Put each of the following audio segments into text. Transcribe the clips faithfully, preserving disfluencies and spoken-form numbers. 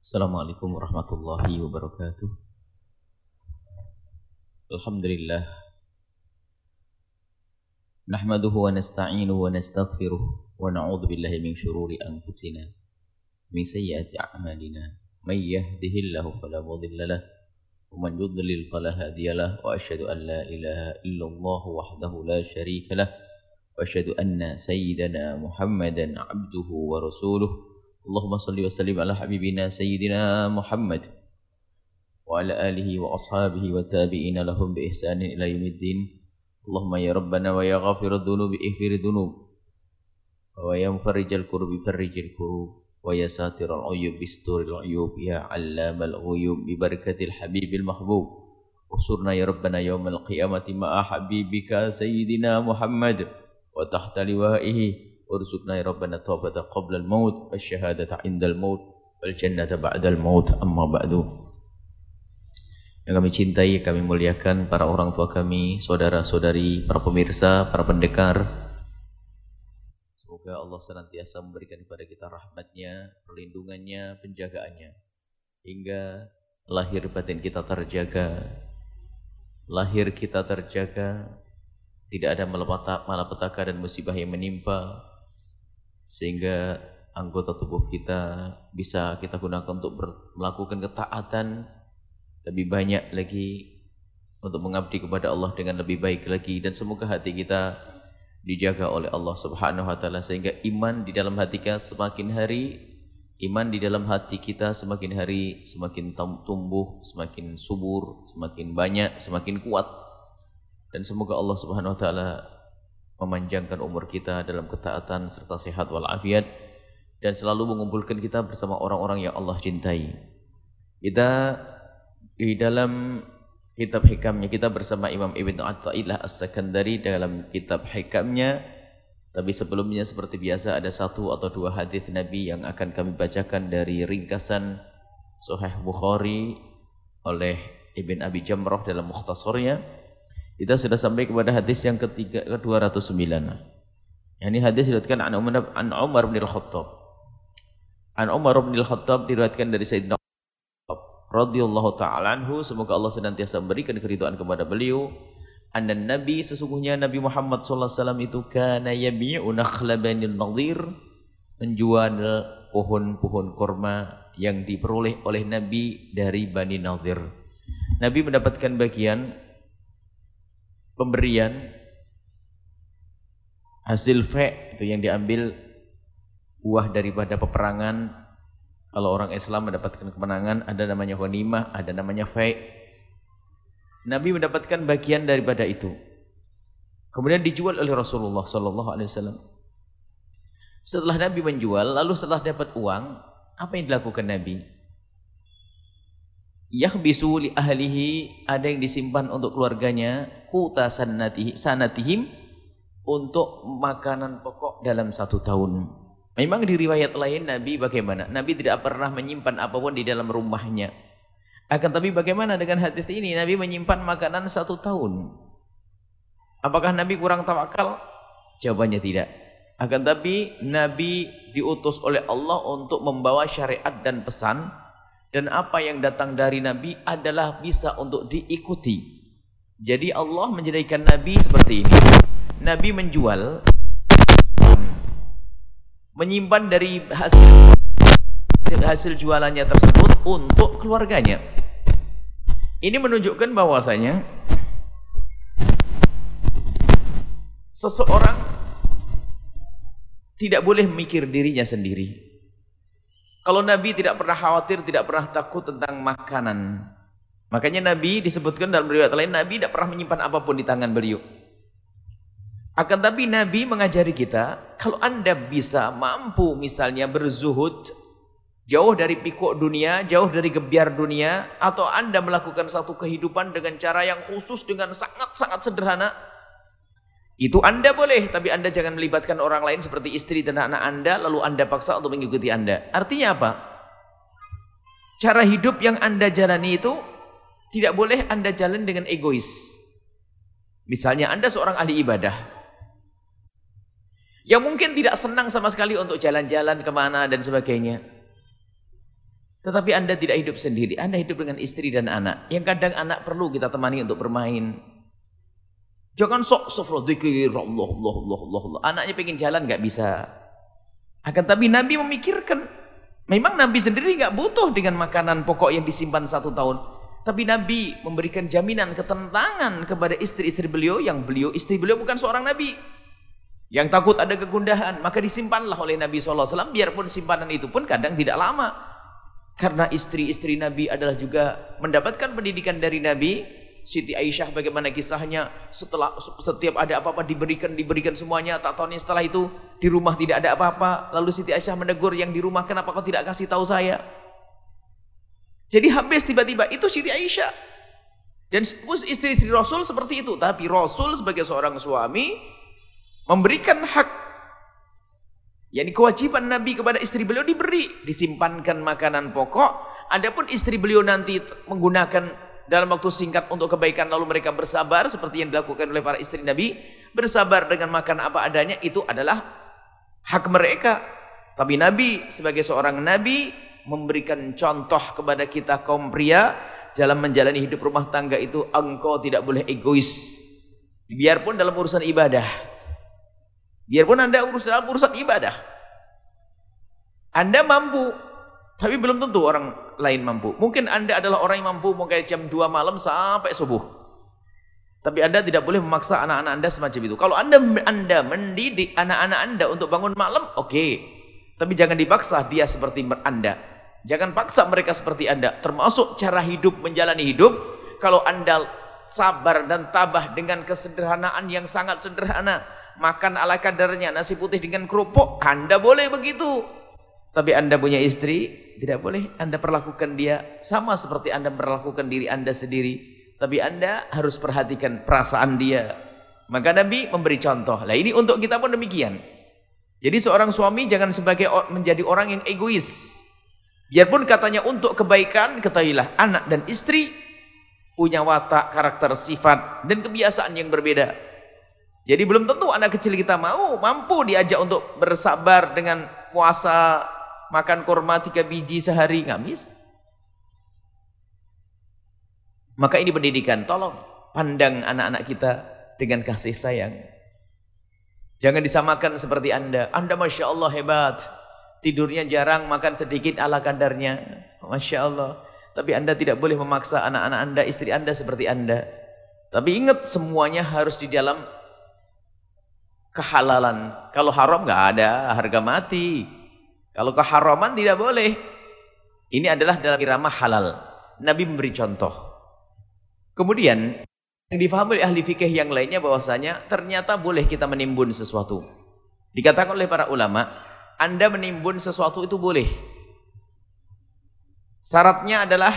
Assalamualaikum warahmatullahi wabarakatuh. Alhamdulillah. Nahmaduhu wa nasta'inuhu wa nastaghfiruh wa na'udzu billahi min syururi anfusina min sayyiati a'malina. May yahdihillahu fala mudilla lahu wa man yudlil fala hadiya lahu wa asyhadu an la ilaha illallah wahdahu la syarika lahu wa asyhadu anna sayyidana Muhammadan 'abduhu wa rasuluh. Allahumma salli wa sallim ala habibina sayyidina Muhammad wa ala alihi wa ashabihi wa tabi'ina lahum bi ihsanin ila yaumiddin. Allahumma ya rabbana wa ya ghafirad dhunubi ighfir dhunub wa ya mufarrijal kurbi farrijil kurub wa ya satiral uyub bisturil uyub ya 'allamal ghuyub bi barakatil habibil mahbub. Usurna ya rabbana yaumal qiyamati ma'a habibika sayyidina Muhammad wa tahta liwa'ihi. Warzuqna ya rabbana taubata qabla al-maut wasyahadata indal maut wal jannata ba'dal maut. Amma ba'du. Yang kami cintai, kami muliakan para orang tua kami, saudara-saudari, para pemirsa, para pendengar. Semoga Allah senantiasa memberikan kepada kita rahmatnya, perlindungannya, penjagaannya, hingga lahir batin kita terjaga, lahir kita terjaga, tidak ada malapetaka dan musibah yang menimpa, sehingga anggota tubuh kita bisa kita gunakan untuk melakukan ketaatan lebih banyak lagi, untuk mengabdi kepada Allah dengan lebih baik lagi. Dan semoga hati kita dijaga oleh Allah Subhanahu wa taala, sehingga iman di dalam hati kita semakin hari iman di dalam hati kita semakin hari semakin tumbuh, semakin subur, semakin banyak, semakin kuat. Dan semoga Allah Subhanahu wa taala memanjangkan umur kita dalam ketaatan serta sehat walafiat, dan selalu mengumpulkan kita bersama orang-orang yang Allah cintai. Kita di dalam kitab hikamnya, kita bersama Imam Ibn Athaillah As-Sakandari dalam kitab hikamnya. Tapi sebelumnya seperti biasa ada satu atau dua hadis Nabi yang akan kami bacakan dari ringkasan Sahih Bukhari oleh Ibn Abi Jamrah dalam Mukhtasarnya. Kita sudah sampai kepada hadis yang ketiga, ke dua ratus sembilan. Ini hadis diriwayatkan an Umar, an Umar bin Al-Khattab. An Umar bin Al-Khattab diriwayatkan dari Sayyidina radhiyallahu taala anhu, semoga Allah senantiasa memberikan keridhaan kepada beliau. Anna Nabi, sesungguhnya Nabi Muhammad sallallahu alaihi wasallam itu kana yabi'u nakhla Bani Nadhir, menjual pohon-pohon kurma yang diperoleh oleh Nabi dari Bani Nadhir. Nabi mendapatkan bagian pemberian hasil fe' itu yang diambil buah daripada peperangan. Kalau orang Islam mendapatkan kemenangan, ada namanya ghanimah, ada namanya fe'. Nabi mendapatkan bagian daripada itu, kemudian dijual oleh Rasulullah sallallahu alaihi wasallam. Setelah Nabi menjual, lalu setelah dapat uang, apa yang dilakukan Nabi? Yakhbisu li ahlihi, ada yang disimpan untuk keluarganya, quta sanatihim, sanatihim, untuk makanan pokok dalam satu tahun. Memang di riwayat lain Nabi bagaimana? Nabi tidak pernah menyimpan apapun di dalam rumahnya. Akan tapi bagaimana dengan hadis ini? Nabi menyimpan makanan satu tahun. Apakah Nabi kurang tawakal? Jawabannya tidak. Akan tapi Nabi diutus oleh Allah untuk membawa syariat dan pesan, dan apa yang datang dari Nabi adalah bisa untuk diikuti. Jadi Allah menjadikan Nabi seperti ini. Nabi menjual, menyimpan dari hasil hasil jualannya tersebut untuk keluarganya. Ini menunjukkan bahwasanya seseorang tidak boleh memikir dirinya sendiri. Kalau Nabi tidak pernah khawatir, tidak pernah takut tentang makanan. Makanya Nabi disebutkan dalam riwayat lain, Nabi tidak pernah menyimpan apapun di tangan beliau. Akan tapi Nabi mengajari kita, kalau Anda bisa mampu misalnya berzuhud, jauh dari pikuk dunia, jauh dari gebiar dunia, atau Anda melakukan satu kehidupan dengan cara yang khusus, dengan sangat-sangat sederhana, itu Anda boleh, tapi Anda jangan melibatkan orang lain seperti istri dan anak Anda, lalu Anda paksa untuk mengikuti Anda. Artinya apa? Cara hidup yang Anda jalani itu tidak boleh Anda jalan dengan egois. Misalnya Anda seorang ahli ibadah, yang mungkin tidak senang sama sekali untuk jalan-jalan kemana dan sebagainya. Tetapi Anda tidak hidup sendiri, Anda hidup dengan istri dan anak. Yang kadang anak perlu kita temani untuk bermain. Jangan sok sok dzikir Allah Allah Allah Allah Allah. Anaknya pengen jalan nggak bisa. Akan tapi Nabi memikirkan, memang Nabi sendiri nggak butuh dengan makanan pokok yang disimpan satu tahun. Tapi Nabi memberikan jaminan ketenangan kepada istri-istri beliau, yang beliau istri beliau bukan seorang Nabi. Yang takut ada kegundahan, maka disimpanlah oleh Nabi shallallahu alaihi wasallam, biarpun simpanan itu pun kadang tidak lama. Karena istri-istri Nabi adalah juga mendapatkan pendidikan dari Nabi. Siti Aisyah bagaimana kisahnya, setelah setiap ada apa-apa diberikan diberikan semuanya, tak tahunya setelah itu di rumah tidak ada apa-apa. Lalu Siti Aisyah menegur yang di rumah, kenapa kau tidak kasih tahu saya? Jadi habis tiba-tiba, itu Siti Aisyah. Dan istri-istri Rasul seperti itu. Tapi Rasul sebagai seorang suami memberikan hak, yakni kewajiban Nabi kepada istri beliau diberi, disimpankan makanan pokok. Adapun istri beliau nanti menggunakan dalam waktu singkat untuk kebaikan, lalu mereka bersabar seperti yang dilakukan oleh para istri Nabi, bersabar dengan makan apa adanya, itu adalah hak mereka. Tapi Nabi sebagai seorang Nabi memberikan contoh kepada kita kaum pria dalam menjalani hidup rumah tangga itu, engkau tidak boleh egois. Biarpun dalam urusan ibadah, biarpun Anda urus dalam urusan ibadah, Anda mampu, tapi belum tentu orang lain mampu. Mungkin Anda adalah orang yang mampu mulai jam dua malam sampai subuh, tapi Anda tidak boleh memaksa anak-anak Anda semacam itu. Kalau Anda Anda mendidik anak-anak Anda untuk bangun malam, oke, okay. Tapi jangan dipaksa dia seperti Anda. Jangan paksa mereka seperti Anda. Termasuk cara hidup, menjalani hidup. Kalau Anda sabar dan tabah dengan kesederhanaan yang sangat sederhana, makan ala kadarnya, nasi putih dengan kerupuk, Anda boleh begitu. Tapi Anda punya istri, tidak boleh Anda perlakukan dia sama seperti Anda perlakukan diri Anda sendiri. Tapi Anda harus perhatikan perasaan dia. Maka Nabi memberi contoh. Lah ini untuk kita pun demikian. Jadi seorang suami jangan sebagai menjadi orang yang egois. Biarpun katanya untuk kebaikan, ketahuilah anak dan istri punya watak, karakter, sifat dan kebiasaan yang berbeda. Jadi belum tentu anak kecil kita mau mampu diajak untuk bersabar dengan puasa, makan kurma tiga biji sehari, nggak bisa. Maka ini pendidikan, tolong pandang anak-anak kita dengan kasih sayang. Jangan disamakan seperti Anda. Anda Masya Allah hebat, tidurnya jarang, makan sedikit ala kadarnya, Masya Allah. Tapi Anda tidak boleh memaksa anak-anak Anda, istri Anda seperti Anda. Tapi ingat, semuanya harus di dalam kehalalan. Kalau haram nggak ada, harga mati. Kalau keharaman tidak boleh. Ini adalah dalam irama halal. Nabi memberi contoh. Kemudian yang difahami oleh ahli fikih yang lainnya bahwasanya ternyata boleh kita menimbun sesuatu. Dikatakan oleh para ulama, Anda menimbun sesuatu itu boleh. Syaratnya adalah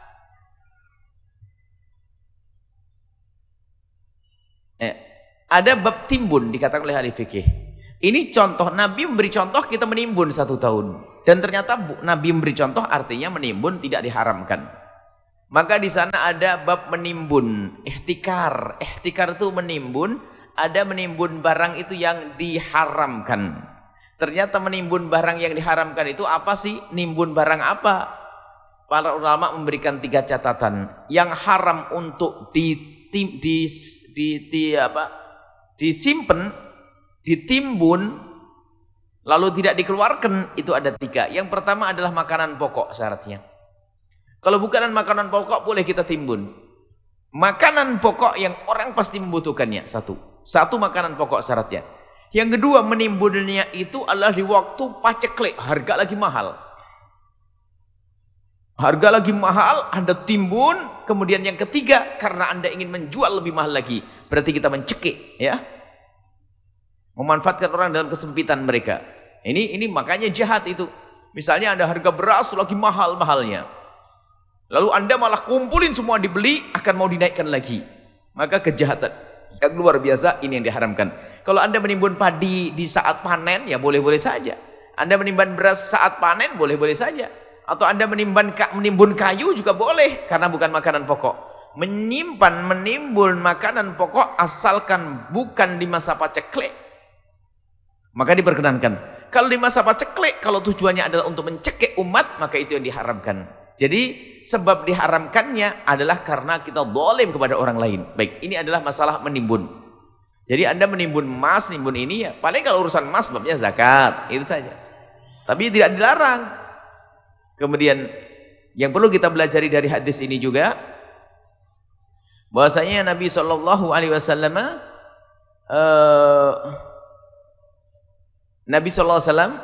eh, ada bab timbun, dikatakan oleh ahli fikih. Ini contoh, Nabi memberi contoh kita menimbun satu tahun. Dan ternyata Nabi memberi contoh artinya menimbun tidak diharamkan. Maka di sana ada bab menimbun, ihtikar. Ihtikar itu menimbun, ada menimbun barang itu yang diharamkan. Ternyata menimbun barang yang diharamkan itu apa sih? Nimbun barang apa? Para ulama memberikan tiga catatan. Yang haram untuk ditim, di, di, di, apa, disimpan, ditimbun, lalu tidak dikeluarkan, itu ada tiga. Yang pertama adalah makanan pokok syaratnya. Kalau bukan makanan pokok boleh kita timbun. Makanan pokok yang orang pasti membutuhkannya, satu. Satu makanan pokok syaratnya. Yang kedua, menimbunnya itu adalah di waktu paceklik, harga lagi mahal. Harga lagi mahal, Anda timbun. Kemudian yang ketiga, karena Anda ingin menjual lebih mahal lagi, berarti kita mencekik, ya. Memanfaatkan orang dalam kesempitan mereka. Ini ini makanya jahat itu. Misalnya Anda harga beras lagi mahal-mahalnya. Lalu Anda malah kumpulin semua dibeli, akan mau dinaikkan lagi. Maka kejahatan yang luar biasa ini yang diharamkan. Kalau Anda menimbun padi di saat panen, ya boleh-boleh saja. Anda menimbun beras saat panen, boleh-boleh saja. Atau Anda menimbun, menimbun kayu juga boleh, karena bukan makanan pokok. Menyimpan, menimbun makanan pokok asalkan bukan di masa paceklik, maka diperkenankan. Kalau di masa paceklik, kalau tujuannya adalah untuk mencekik umat, maka itu yang diharamkan. Jadi sebab diharamkannya adalah karena kita zalim kepada orang lain. Baik, ini adalah masalah menimbun. Jadi Anda menimbun emas, nimbun ini ya, paling kalau urusan emas sebabnya zakat, itu saja. Tapi tidak dilarang. Kemudian yang perlu kita pelajari dari hadis ini juga, bahwasanya Nabi Shallallahu Alaihi Wasallam uh, Nabi Shallallahu Alaihi Wasallam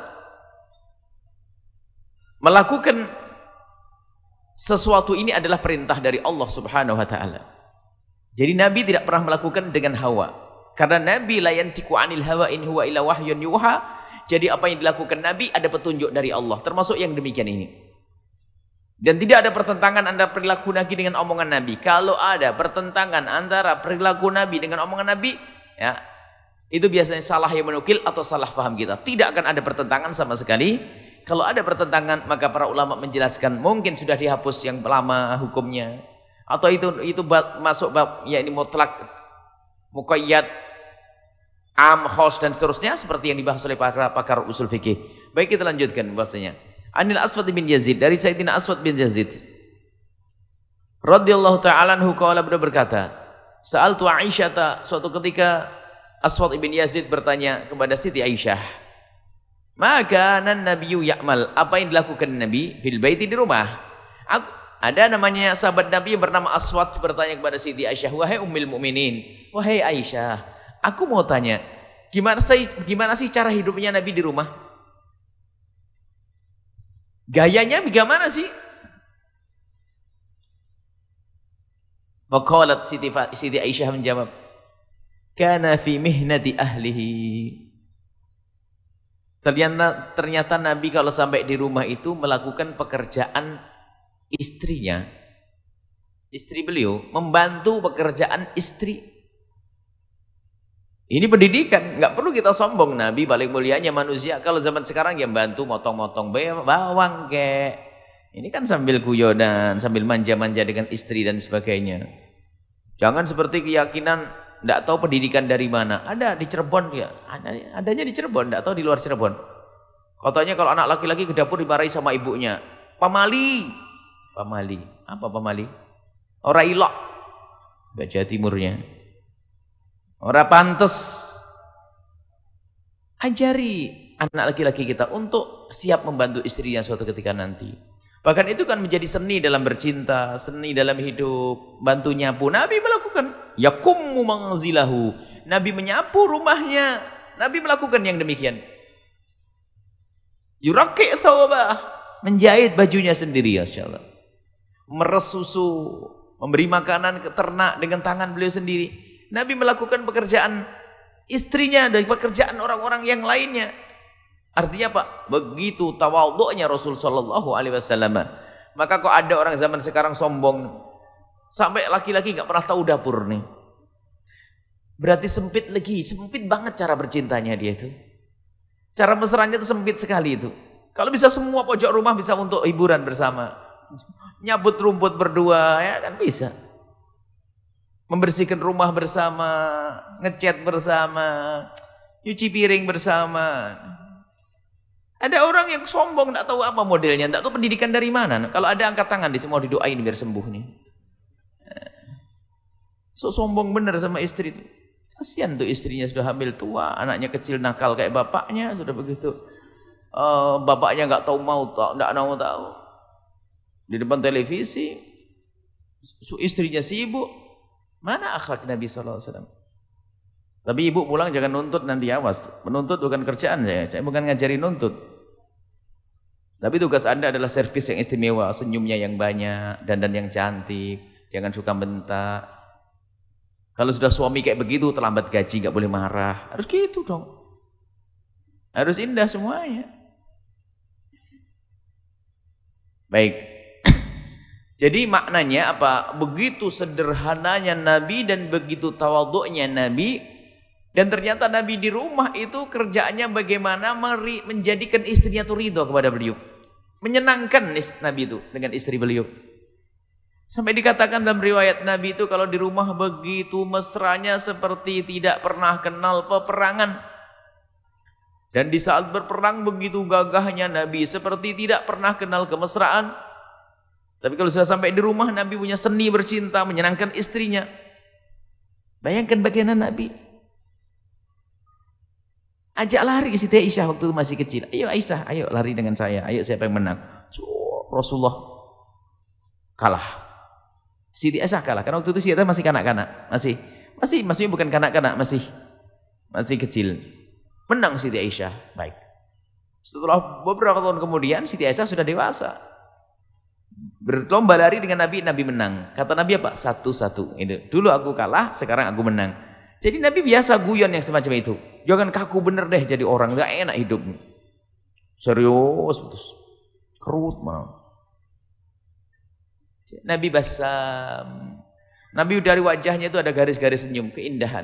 melakukan sesuatu ini adalah perintah dari Allah Subhanahu Wa Taala. Jadi Nabi tidak pernah melakukan dengan hawa, karena Nabi la yantiqu anil hawa in huwa illa wahyun yuha. Jadi apa yang dilakukan Nabi ada petunjuk dari Allah, termasuk yang demikian ini. Dan tidak ada pertentangan antara perilaku Nabi dengan omongan Nabi. Kalau ada pertentangan antara perilaku Nabi dengan omongan Nabi, ya, itu biasanya salah yang menukil atau salah faham kita. Tidak akan ada pertentangan sama sekali. Kalau ada pertentangan, maka para ulama menjelaskan mungkin sudah dihapus yang lama hukumnya, atau itu itu bab, masuk bab ya ini mutlak, muqayyad, am, khos dan seterusnya seperti yang dibahas oleh pakar pakar usul fikih. Baik, kita lanjutkan bahasanya. Anil Aswad bin Yazid, dari Sayyidina Aswad bin Yazid radhiyallahu ta'ala anhu qala, beliau berkata, sa'altu Aisyah, suatu ketika Aswad bin Yazid bertanya kepada Siti Aisyah, maka nan nabiyyu ya'mal, apa yang dilakukan Nabi fil baiti, di rumah. Aku, ada namanya sahabat Nabi yang bernama Aswad bertanya kepada Siti Aisyah, wahai ummul mukminin, wahai Aisyah, aku mau tanya, gimana sih gimana sih cara hidupnya Nabi di rumah? Gayanya bagaimana sih? Maqalat Siti, Siti Aisyah menjawab, kana fi mihnati ahlihi. Ternyata, ternyata Nabi kalau sampai di rumah itu melakukan pekerjaan istrinya. Istri beliau membantu pekerjaan istri. Ini pendidikan, nggak perlu kita sombong. Nabi paling mulianya manusia. Kalau zaman sekarang yang bantu motong-motong bawang kek. Ini kan sambil guyonan, sambil manja-manja dengan istri dan sebagainya. Jangan seperti keyakinan tidak tahu pendidikan dari mana. Ada di Cirebon ya, adanya di Cirebon, tidak tahu di luar Cirebon. Katanya kalau anak laki-laki ke dapur dimarahi sama ibunya. Pamali, pamali, apa pamali? Orang ilok, Jawa Timurnya. Orang pantes. Ajari anak laki-laki kita untuk siap membantu istrinya suatu ketika nanti. Bahkan itu kan menjadi seni dalam bercinta, seni dalam hidup. Bantu nyapu, Nabi melakukan. Yakummu manzilahu, Nabi menyapu rumahnya. Nabi melakukan yang demikian. Yuraqi' thawbah, menjahit bajunya sendiri, masyaallah. Meres susu, memberi makanan ke ternak dengan tangan beliau sendiri. Nabi melakukan pekerjaan istrinya dari pekerjaan orang-orang yang lainnya. Artinya apa? Begitu tawadhu'nya Rasul sallallahu alaihi wasallam. Maka kok ada orang zaman sekarang sombong sampai laki-laki nggak pernah tahu dapur nih. Berarti sempit lagi, sempit banget cara bercintanya dia itu. Cara mesranya itu sempit sekali itu. Kalau bisa semua pojok rumah bisa untuk hiburan bersama. Nyabut rumput berdua, ya kan bisa. Membersihkan rumah bersama, ngecat bersama, nyuci piring bersama. Ada orang yang sombong, tidak tahu apa modelnya, tidak tahu pendidikan dari mana. Kalau ada angkat tangan, dia semua didoain biar sembuh nih. So sombong bener sama istri itu. Kasihan tuh istrinya sudah hamil tua, anaknya kecil nakal kayak bapaknya, sudah begitu. Uh, bapaknya nggak tahu mau tahu, nggak mau tahu. Di depan televisi, istrinya sibuk. Mana akhlak Nabi shallallahu alaihi wasallam? Tapi ibu pulang jangan nuntut nanti, awas. Menuntut bukan kerjaan saya, saya bukan ngajari nuntut. Tapi tugas Anda adalah servis yang istimewa, senyumnya yang banyak, dandan yang cantik, jangan suka bentak. Kalau sudah suami kayak begitu, terlambat gaji, nggak boleh marah. Harus gitu dong. Harus indah semuanya. Baik. Jadi maknanya apa? Begitu sederhananya Nabi dan begitu tawadhu'nya Nabi. Dan ternyata Nabi di rumah itu kerjaannya bagaimana menjadikan istrinya itu ridho kepada beliau. Menyenangkan Nabi itu dengan istri beliau. Sampai dikatakan dalam riwayat Nabi itu kalau di rumah begitu mesranya seperti tidak pernah kenal peperangan. Dan di saat berperang begitu gagahnya Nabi, seperti tidak pernah kenal kemesraan. Tapi kalau sudah sampai di rumah, Nabi punya seni bercinta, menyenangkan istrinya. Bayangkan bagaimana Nabi. Ajak lari Siti Aisyah waktu itu masih kecil. Ayo Aisyah, ayo lari dengan saya. Ayo siapa yang menang? So, Rasulullah kalah. Siti Aisyah kalah. Karena waktu itu Siti Aisyah masih kanak-kanak. Masih, masih, maksudnya bukan kanak-kanak, masih, masih kecil. Menang Siti Aisyah. Baik. Setelah beberapa tahun kemudian, Siti Aisyah sudah dewasa. Berlomba lari dengan Nabi, Nabi menang. Kata Nabi apa? Satu-satu. Dulu aku kalah, sekarang aku menang. Jadi Nabi biasa guyon yang semacam itu. Jangan kaku bener deh jadi orang, gak enak hidup. Serius, betul. Kerut mau. Nabi basam. Nabi dari wajahnya itu ada garis-garis senyum, keindahan.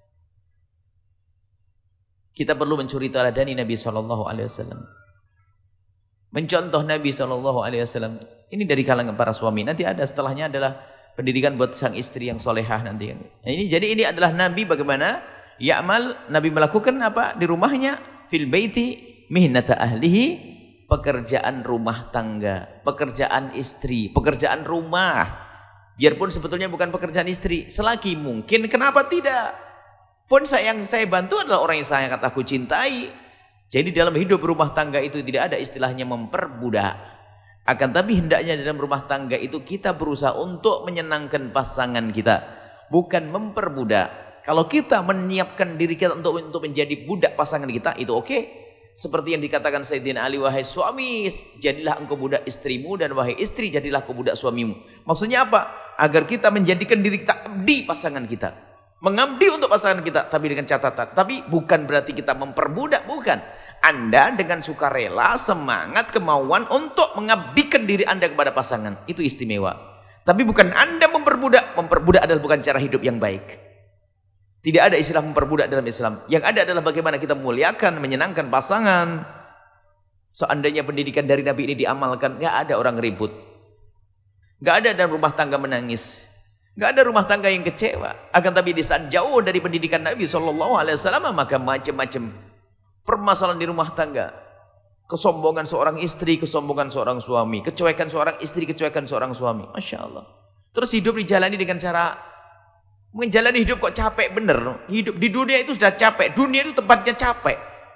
Kita perlu mencuri taladani Nabi shallallahu alaihi wasallam. Mencontoh Nabi shallallahu alaihi wasallam. Ini dari kalangan para suami. Nanti ada setelahnya adalah pendidikan buat sang istri yang solehah nanti. Nah, ini jadi ini adalah Nabi bagaimana ya'mal, Nabi melakukan apa di rumahnya, fil baiti mihnata ahlihi, pekerjaan rumah tangga, pekerjaan istri, pekerjaan rumah. Biarpun sebetulnya bukan pekerjaan istri, selagi mungkin, kenapa tidak? Pun saya yang saya bantu adalah orang yang saya kataku cintai. Jadi dalam hidup rumah tangga itu tidak ada istilahnya memperbudak. Akan tapi hendaknya dalam rumah tangga itu kita berusaha untuk menyenangkan pasangan kita, bukan memperbudak. Kalau kita menyiapkan diri kita untuk untuk menjadi budak pasangan kita, itu oke. Okay. Seperti yang dikatakan Sayyidina Ali, wahai suami, jadilah engkau budak istrimu, dan wahai istri, jadilah kau budak suamimu. Maksudnya apa? Agar kita menjadikan diri kita abdi pasangan kita, mengabdi untuk pasangan kita, tapi dengan catatan. Tapi bukan berarti kita memperbudak, bukan. Anda dengan sukarela, semangat, kemauan untuk mengabdikan diri Anda kepada pasangan, itu istimewa. Tapi bukan Anda memperbudak. Memperbudak adalah bukan cara hidup yang baik. Tidak ada istilah memperbudak dalam Islam. Yang ada adalah bagaimana kita memuliakan, menyenangkan pasangan. Seandainya pendidikan dari Nabi ini diamalkan, nggak ada orang ribut, nggak ada dalam rumah tangga menangis, nggak ada rumah tangga yang kecewa. Akan tapi di saat jauh dari pendidikan Nabi shallallahu alaihi wasallam, maka macam-macam permasalahan di rumah tangga. Kesombongan seorang istri, kesombongan seorang suami, kecuekan seorang istri, kecuekan seorang suami. Masya Allah. Terus hidup dijalani dengan cara, menjalani hidup kok capek bener. Hidup di dunia itu sudah capek. Dunia itu tempatnya capek.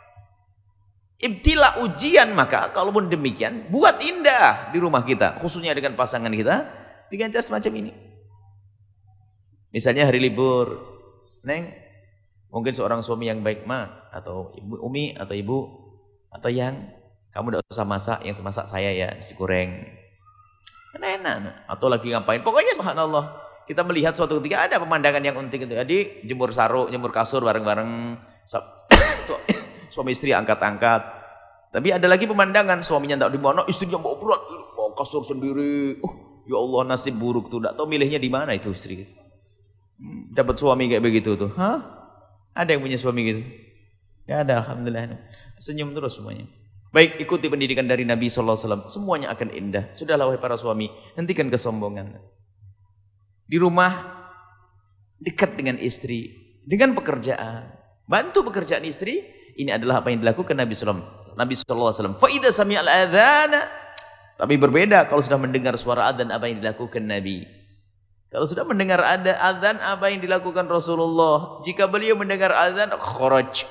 Ibtila, ujian. Maka kalaupun demikian, buat indah di rumah kita, khususnya dengan pasangan kita, dengan cara semacam ini. Misalnya hari libur, Neng, mungkin seorang suami yang baik, Ma, atau ibu Umi, atau ibu, atau yang kamu tidak usah masak, yang semasak saya ya, nasi goreng, enak-enak. Atau lagi ngapain, pokoknya subhanallah, kita melihat suatu ketika ada pemandangan yang unting itu. Jadi jemur saruk, jemur kasur bareng-bareng, suami istri angkat-angkat. Tapi ada lagi pemandangan, suaminya tidak di mana, istrinya bawa berat, bawa kasur sendiri. Oh, ya Allah, nasib buruk tuh, tidak tahu milihnya di mana itu istri. Hmm, dapat suami kayak begitu tuh, hah? Ada yang punya suami gitu? Ya ada, alhamdulillah. Senyum terus semuanya. Baik, ikuti pendidikan dari Nabi shallallahu alaihi wasallam. Semuanya akan indah. Sudahlah wahai para suami, hentikan kesombongan. Di rumah, dekat dengan istri, dengan pekerjaan. Bantu pekerjaan istri. Ini adalah apa yang dilakukan Nabi shallallahu alaihi wasallam. Faidah sami'al adhana. Tapi berbeda kalau sudah mendengar suara adzan, apa yang dilakukan Nabi. Kalau sudah mendengar ada adzan, apa yang dilakukan Rasulullah? Jika beliau mendengar adzan, kharaj,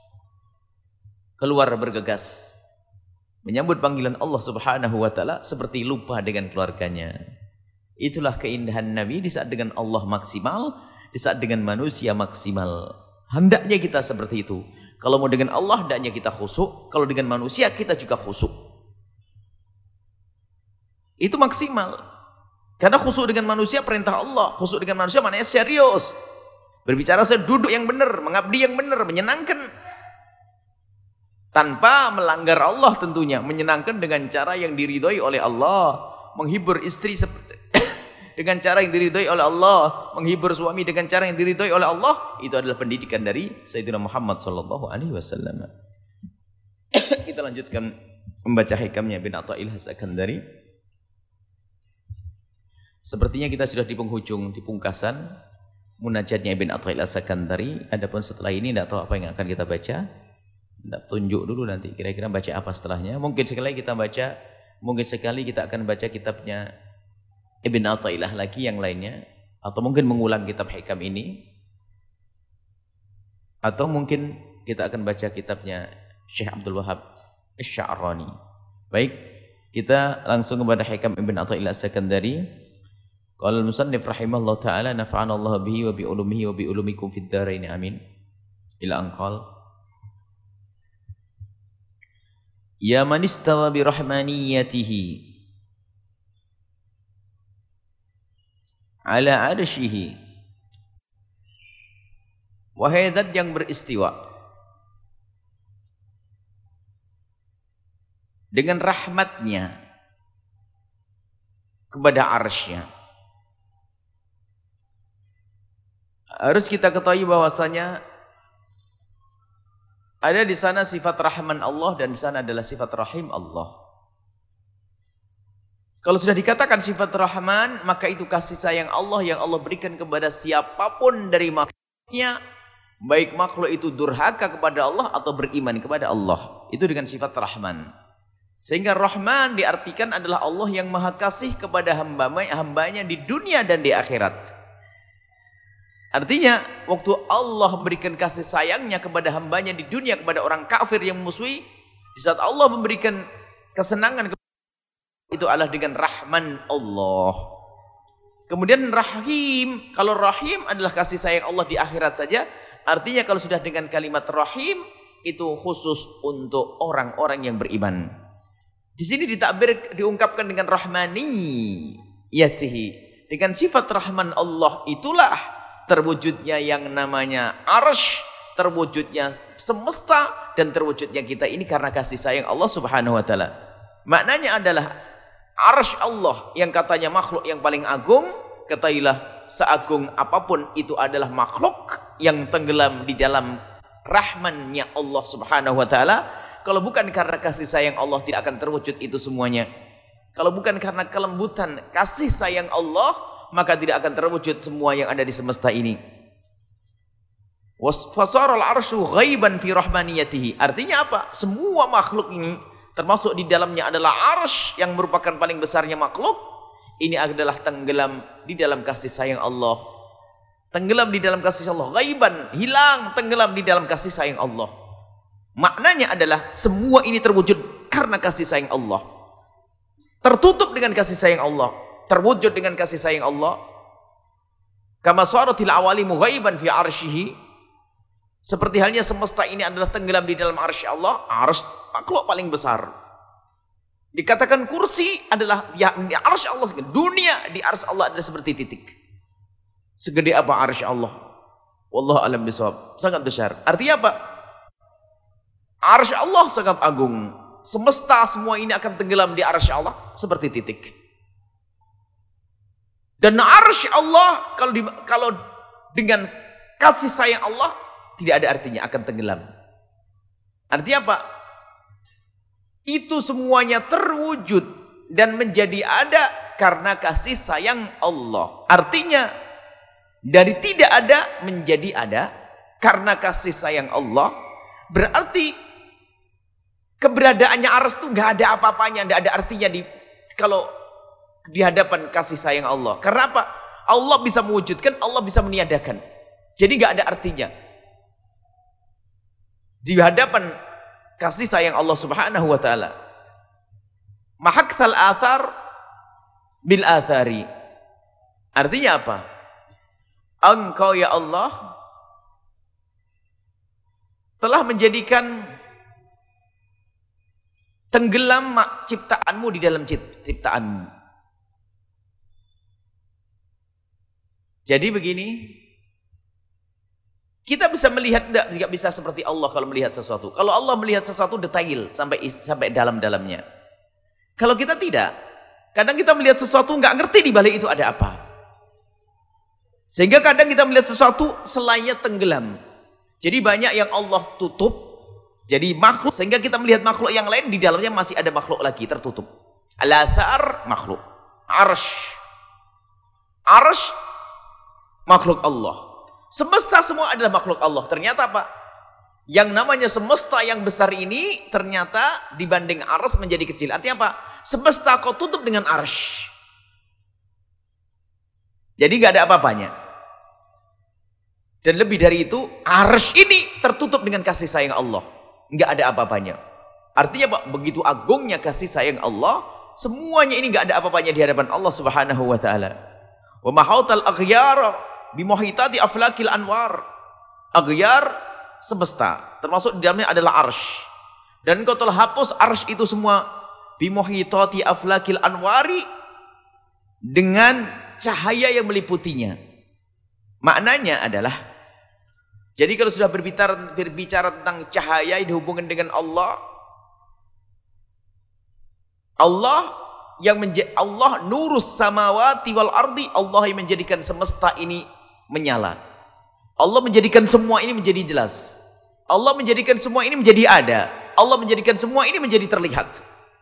keluar bergegas, menyambut panggilan Allah Subhanahu wa taala seperti lupa dengan keluarganya. Itulah keindahan Nabi di saat dengan Allah maksimal, di saat dengan manusia maksimal. Hendaknya kita seperti itu. Kalau mau dengan Allah, hendaknya kita khusyuk. Kalau dengan manusia, kita juga khusyuk. Itu maksimal. Karena khusyuk dengan manusia perintah Allah, khusyuk dengan manusia maknanya serius. Berbicara seduduk yang benar, mengabdi yang benar, menyenangkan. Tanpa melanggar Allah tentunya, menyenangkan dengan cara yang diridhoi oleh Allah, menghibur istri seperti dengan cara yang diridhoi oleh Allah, menghibur suami dengan cara yang diridhoi oleh Allah. Itu adalah pendidikan dari Sayyidina Muhammad sallallahu alaihi wasallam. Kita lanjutkan membaca hikamnya bin Athail As-Sakandari. Sepertinya kita sudah di penghujung, di pungkasan munajatnya Ibn Athail As-Sakandari. Adapun setelah ini tidak tahu apa yang akan kita baca. tunjuk dulu nanti kira-kira baca apa setelahnya. Mungkin sekali kita baca, mungkin sekali kita akan baca kitabnya Ibn Athaillah lagi yang lainnya, atau mungkin mengulang kitab hikam ini, atau mungkin kita akan baca kitabnya Syekh Abdul Wahab Asy-Sya'rani. Baik, kita langsung kepada hikam Ibn Athaillah As-Sakandari. Qala al-musannif rahimahullah ta'ala nafa'ana Allah bihi wa bi ulumihi wa bi ulumikum fid dharain amin. Ila anqal ya man istawa bi rahmaniyatihi ala arsyihi, wahai zat yang beristiwa dengan rahmatnya kepada arsy-Nya. Harus kita ketahui bahwasanya ada di sana sifat rahman Allah dan di sana adalah sifat rahim Allah. Kalau sudah dikatakan sifat rahman, maka itu kasih sayang Allah yang Allah berikan kepada siapapun dari makhluknya, baik makhluk itu durhaka kepada Allah atau beriman kepada Allah. Itu dengan sifat rahman. Sehingga rahman diartikan adalah Allah yang maha kasih kepada hamba-hambanya di dunia dan di akhirat. Artinya, waktu Allah berikan kasih sayangnya kepada hambanya di dunia, kepada orang kafir yang memusuhi, di saat Allah memberikan kesenangan, itu adalah dengan rahman Allah. Kemudian rahim, kalau rahim adalah kasih sayang Allah di akhirat saja, artinya kalau sudah dengan kalimat rahim, itu khusus untuk orang-orang yang beriman. Di sini ditakbir, diungkapkan dengan rahmani yatihi, dengan sifat rahman Allah itulah terwujudnya yang namanya arsy, terwujudnya semesta, dan terwujudnya kita ini karena kasih sayang Allah subhanahu wa ta'ala. Maknanya adalah arsy Allah yang katanya makhluk yang paling agung, ketahuilah seagung apapun itu adalah makhluk yang tenggelam di dalam rahmannya Allah subhanahu wa ta'ala. Kalau bukan karena kasih sayang Allah tidak akan terwujud itu semuanya. Kalau bukan karena kelembutan kasih sayang Allah, maka tidak akan terwujud semua yang ada di semesta ini. Fasaral arsyu ghaiban fi rahmaniyatihi. Artinya apa? Semua makhluk ini termasuk di dalamnya adalah arsy yang merupakan paling besarnya makhluk. Ini adalah tenggelam di dalam kasih sayang Allah. Tenggelam di dalam kasih Allah, ghaiban, hilang, tenggelam di dalam kasih sayang Allah. Maknanya adalah semua ini terwujud karena kasih sayang Allah. Tertutup dengan kasih sayang Allah, terwujud dengan kasih sayang Allah. Kama saratil awalimu ghaiban fi arsyihi, seperti halnya semesta ini adalah tenggelam di dalam arsy Allah. Arsy makhluk paling besar. Dikatakan kursi adalah ya, di arsy Allah, dunia di arsy Allah adalah seperti titik. Segede apa arsy Allah? Wallahu a'lam bishawab. Sangat besar. Artinya apa? Arsy Allah sangat agung. Semesta semua ini akan tenggelam di arsy Allah seperti titik. Dan arsy Allah kalau di, kalau dengan kasih sayang Allah tidak ada artinya, akan tenggelam. Artinya apa? Itu semuanya terwujud dan menjadi ada karena kasih sayang Allah. Artinya dari tidak ada menjadi ada karena kasih sayang Allah. Berarti keberadaannya arsy itu nggak ada apa-apanya, nggak ada artinya di kalau di hadapan kasih sayang Allah. Karena apa? Allah bisa mewujudkan, Allah bisa meniadakan. Jadi nggak ada artinya di hadapan kasih sayang Allah subhanahu wa ta'ala. Mahaktal athar bil athari. Artinya apa? Engkau ya Allah telah menjadikan tenggelam ciptaanmu di dalam ciptaanmu. Jadi begini, kita bisa melihat tidak bisa seperti Allah kalau melihat sesuatu. Kalau Allah melihat sesuatu detail sampai sampai dalam-dalamnya. Kalau kita tidak, kadang kita melihat sesuatu nggak ngerti di balik itu ada apa. Sehingga kadang kita melihat sesuatu selainnya tenggelam. Jadi banyak yang Allah tutup, jadi makhluk, sehingga kita melihat makhluk yang lain di dalamnya masih ada makhluk lagi tertutup. Al-athar makhluk, arsy, arsy makhluk Allah. Semesta semua adalah makhluk Allah. Ternyata apa? Yang namanya semesta yang besar ini ternyata dibanding arsy menjadi kecil. Artinya apa? Semesta kau tutup dengan arsy. Jadi gak ada apa-apanya. Dan lebih dari itu, arsy ini tertutup dengan kasih sayang Allah. Gak ada apa-apanya. Artinya Pak, begitu agungnya kasih sayang Allah, semuanya ini gak ada apa-apanya di hadapan Allah Subhanahu wa taala. Wa mahautal aghyar bimuhitati aflakil anwar. Aghyar semesta, termasuk di dalamnya adalah arsy. Dan kau telah hapus arsy itu semua bimuhitati aflakil anwari, dengan cahaya yang meliputinya. Maknanya adalah, jadi kalau sudah berbicara, berbicara tentang cahaya yang dihubungkan dengan Allah, Allah yang menjadi Allah nurus samawati wal ardi, Allah yang menjadikan semesta ini menyala. Allah menjadikan semua ini menjadi jelas. Allah menjadikan semua ini menjadi ada. Allah menjadikan semua ini menjadi terlihat.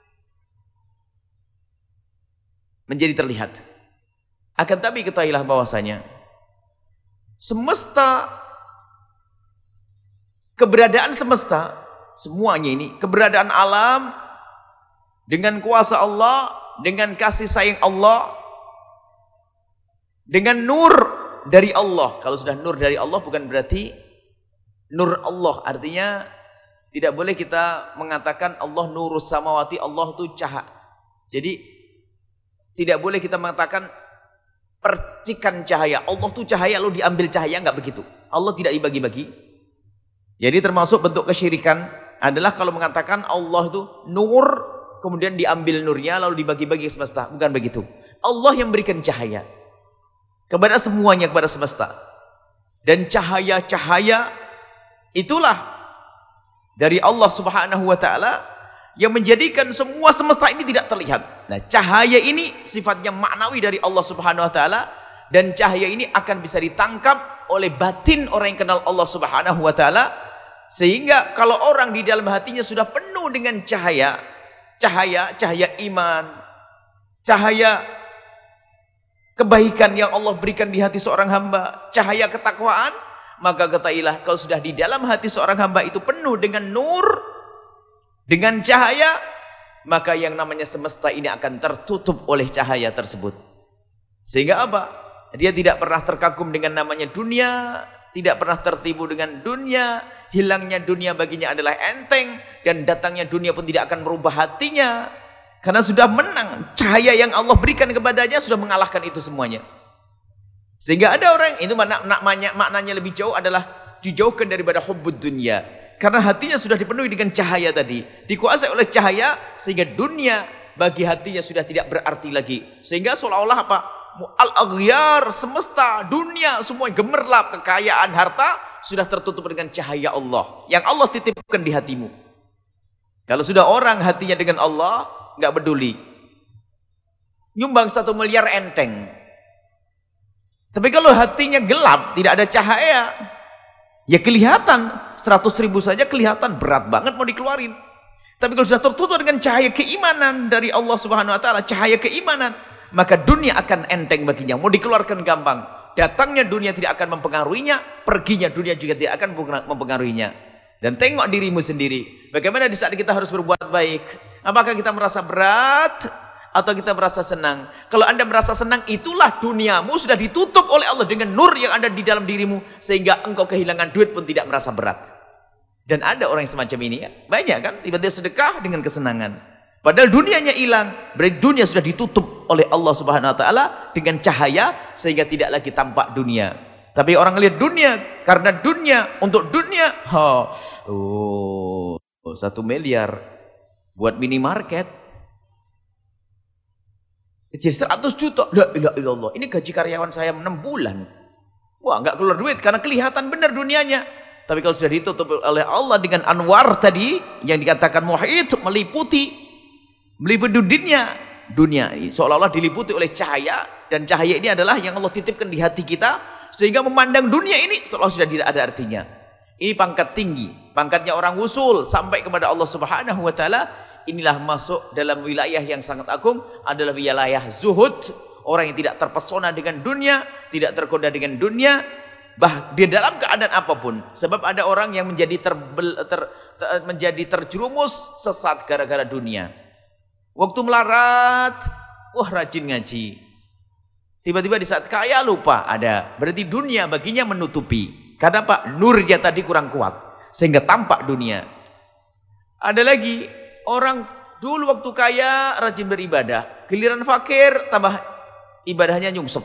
Menjadi terlihat. Akan tapi ketahuilah bahwasanya semesta, keberadaan semesta, semuanya ini, keberadaan alam, dengan kuasa Allah, dengan kasih sayang Allah, dengan nur dari Allah. Kalau sudah nur dari Allah bukan berarti nur Allah, artinya tidak boleh kita mengatakan Allah nurus samawati, Allah itu cahaya. Jadi tidak boleh kita mengatakan percikan cahaya, Allah itu cahaya lalu diambil cahaya, enggak begitu. Allah tidak dibagi-bagi. Jadi termasuk bentuk kesyirikan adalah kalau mengatakan Allah itu nur, kemudian diambil nurnya lalu dibagi-bagi ke semesta. Bukan begitu. Allah yang berikan cahaya kepada semuanya, kepada semesta. Dan cahaya-cahaya itulah dari Allah Subhanahu wa taala yang menjadikan semua semesta ini tidak terlihat. Nah, cahaya ini sifatnya maknawi dari Allah Subhanahu wa taala, dan cahaya ini akan bisa ditangkap oleh batin orang yang kenal Allah Subhanahu wa taala, sehingga kalau orang di dalam hatinya sudah penuh dengan cahaya, cahaya cahaya iman, cahaya kebaikan yang Allah berikan di hati seorang hamba, cahaya ketakwaan, maka ketahuilah kalau sudah di dalam hati seorang hamba itu penuh dengan nur, dengan cahaya, maka yang namanya semesta ini akan tertutup oleh cahaya tersebut. Sehingga apa? Dia tidak pernah terkagum dengan namanya dunia, tidak pernah tertipu dengan dunia, hilangnya dunia baginya adalah enteng, dan datangnya dunia pun tidak akan merubah hatinya, karena sudah menang. Cahaya yang Allah berikan kepadanya sudah mengalahkan itu semuanya. Sehingga ada orang, itu maknanya, maknanya lebih jauh adalah dijauhkan daripada hubbud dunia. Karena hatinya sudah dipenuhi dengan cahaya tadi, dikuasai oleh cahaya, sehingga dunia bagi hatinya sudah tidak berarti lagi. Sehingga seolah-olah apa? Al-aghyar, semesta, dunia, semua gemerlap, kekayaan, harta sudah tertutup dengan cahaya Allah yang Allah titipkan di hatimu. Kalau sudah orang hatinya dengan Allah, nggak peduli. Nyumbang satu miliar enteng. Tapi kalau hatinya gelap, tidak ada cahaya, ya kelihatan. Seratus ribu saja kelihatan berat banget mau dikeluarin. Tapi kalau sudah tertutup dengan cahaya keimanan dari Allah Subhanahu wa taala, cahaya keimanan, maka dunia akan enteng baginya, mau dikeluarkan gampang. Datangnya dunia tidak akan mempengaruhinya, perginya dunia juga tidak akan mempengaruhinya. Dan tengok dirimu sendiri, bagaimana di saat kita harus berbuat baik, apakah kita merasa berat atau kita merasa senang? Kalau Anda merasa senang, itulah duniamu sudah ditutup oleh Allah dengan nur yang ada di dalam dirimu, sehingga engkau kehilangan duit pun tidak merasa berat. Dan ada orang yang semacam ini, kan? Banyak kan, tiba-tiba sedekah dengan kesenangan, padahal dunianya hilang. Berarti dunia sudah ditutup oleh Allah Subhanahu wa taala dengan cahaya, sehingga tidak lagi tampak dunia. Tapi orang lihat dunia, karena dunia, untuk dunia, oh, oh satu miliar buat minimarket, kecil seratus juta, la ilaha illallah, ini gaji karyawan saya enam bulan. Wah, nggak keluar duit karena kelihatan benar dunianya. Tapi kalau sudah ditutup oleh Allah dengan anwar tadi yang dikatakan muhit, meliputi, meliputi dunia, dunia ini seolah-olah diliputi oleh cahaya, dan cahaya ini adalah yang Allah titipkan di hati kita, sehingga memandang dunia ini seolah sudah tidak ada artinya. Ini pangkat tinggi, pangkatnya orang usul sampai kepada Allah Subhanahu wa taala. Inilah masuk dalam wilayah yang sangat agung, adalah wilayah zuhud, orang yang tidak terpesona dengan dunia, tidak tergoda dengan dunia, bah di dalam keadaan apapun. Sebab ada orang yang menjadi terbel, ter, ter, menjadi terjerumus sesat gara-gara dunia. Waktu melarat, wah rajin ngaji. Tiba-tiba di saat kaya lupa ada. Berarti dunia baginya menutupi. Karena apa? Nurnya tadi kurang kuat sehingga tampak dunia. Ada lagi orang dulu waktu kaya rajin beribadah, giliran fakir tambah ibadahnya nyungsep.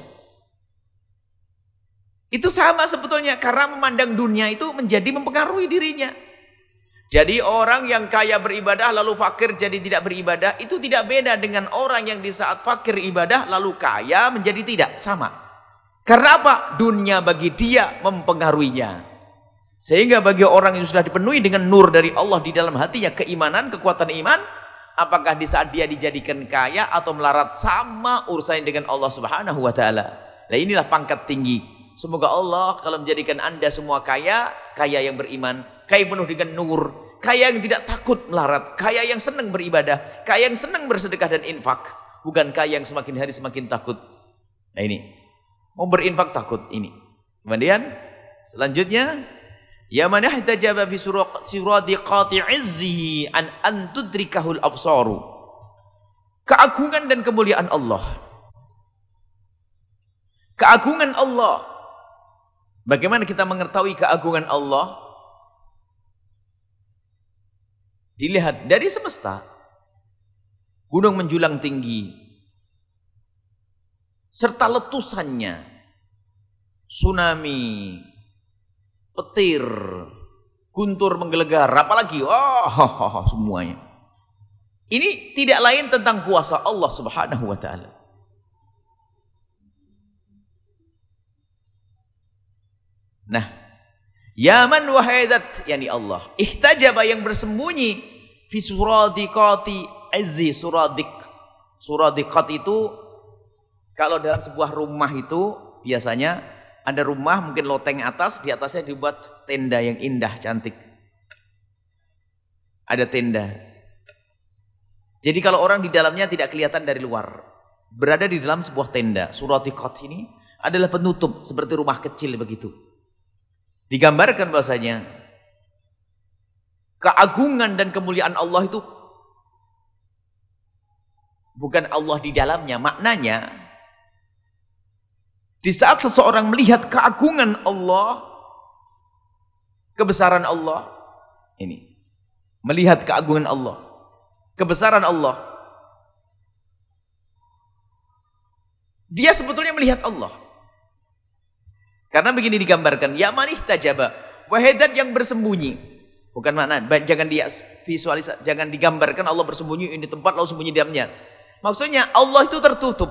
Itu sama sebetulnya karena memandang dunia itu menjadi mempengaruhi dirinya. Jadi orang yang kaya beribadah lalu fakir jadi tidak beribadah, itu tidak beda dengan orang yang di saat fakir ibadah lalu kaya menjadi tidak, sama. Karena apa? Dunia bagi dia mempengaruhinya. Sehingga bagi orang yang sudah dipenuhi dengan nur dari Allah di dalam hatinya, keimanan, kekuatan iman, apakah di saat dia dijadikan kaya atau melarat, sama urusannya dengan Allah Subhanahu wa taala. Nah, inilah pangkat tinggi. Semoga Allah kalau menjadikan Anda semua kaya, kaya yang beriman, kaya penuh dengan nur, kaya yang tidak takut melarat, kaya yang senang beribadah, kaya yang senang bersedekah dan infak, bukan kaya yang semakin hari semakin takut. Nah ini, mau berinfak takut ini. Kemudian selanjutnya, ya man ihtajaba fi suradi qati'izzihi an an tudrikahul absaru. Keagungan dan kemuliaan Allah. Keagungan Allah. Bagaimana kita mengetahui keagungan Allah? Dilihat dari semesta. Gunung menjulang tinggi. Serta letusannya. Tsunami. Petir. Guntur menggelegar. Apalagi, oh, semuanya. Ini tidak lain tentang kuasa Allah Subhanahu wa ta'ala. Nah, yaman wahidat, yani Allah ihtajaba yang bersembunyi fi suradiqati azzi. Suradik suradiqat itu kalau dalam sebuah rumah itu biasanya ada rumah mungkin loteng atas, di atasnya dibuat tenda yang indah cantik, ada tenda. Jadi kalau orang di dalamnya tidak kelihatan dari luar, berada di dalam sebuah tenda. Suradiqat ini adalah penutup seperti rumah kecil begitu. Digambarkan bahasanya keagungan dan kemuliaan Allah itu bukan Allah di dalamnya. Maknanya di saat seseorang melihat keagungan Allah, kebesaran Allah, ini melihat keagungan Allah, kebesaran Allah, dia sebetulnya melihat Allah. Karena begini digambarkan, ya man ihtajaba, wahidat yang bersembunyi. Bukan makna, jangan dia visualisasi, jangan digambarkan Allah bersembunyi ini tempat lalu sembunyi diamnya. Maksudnya Allah itu tertutup.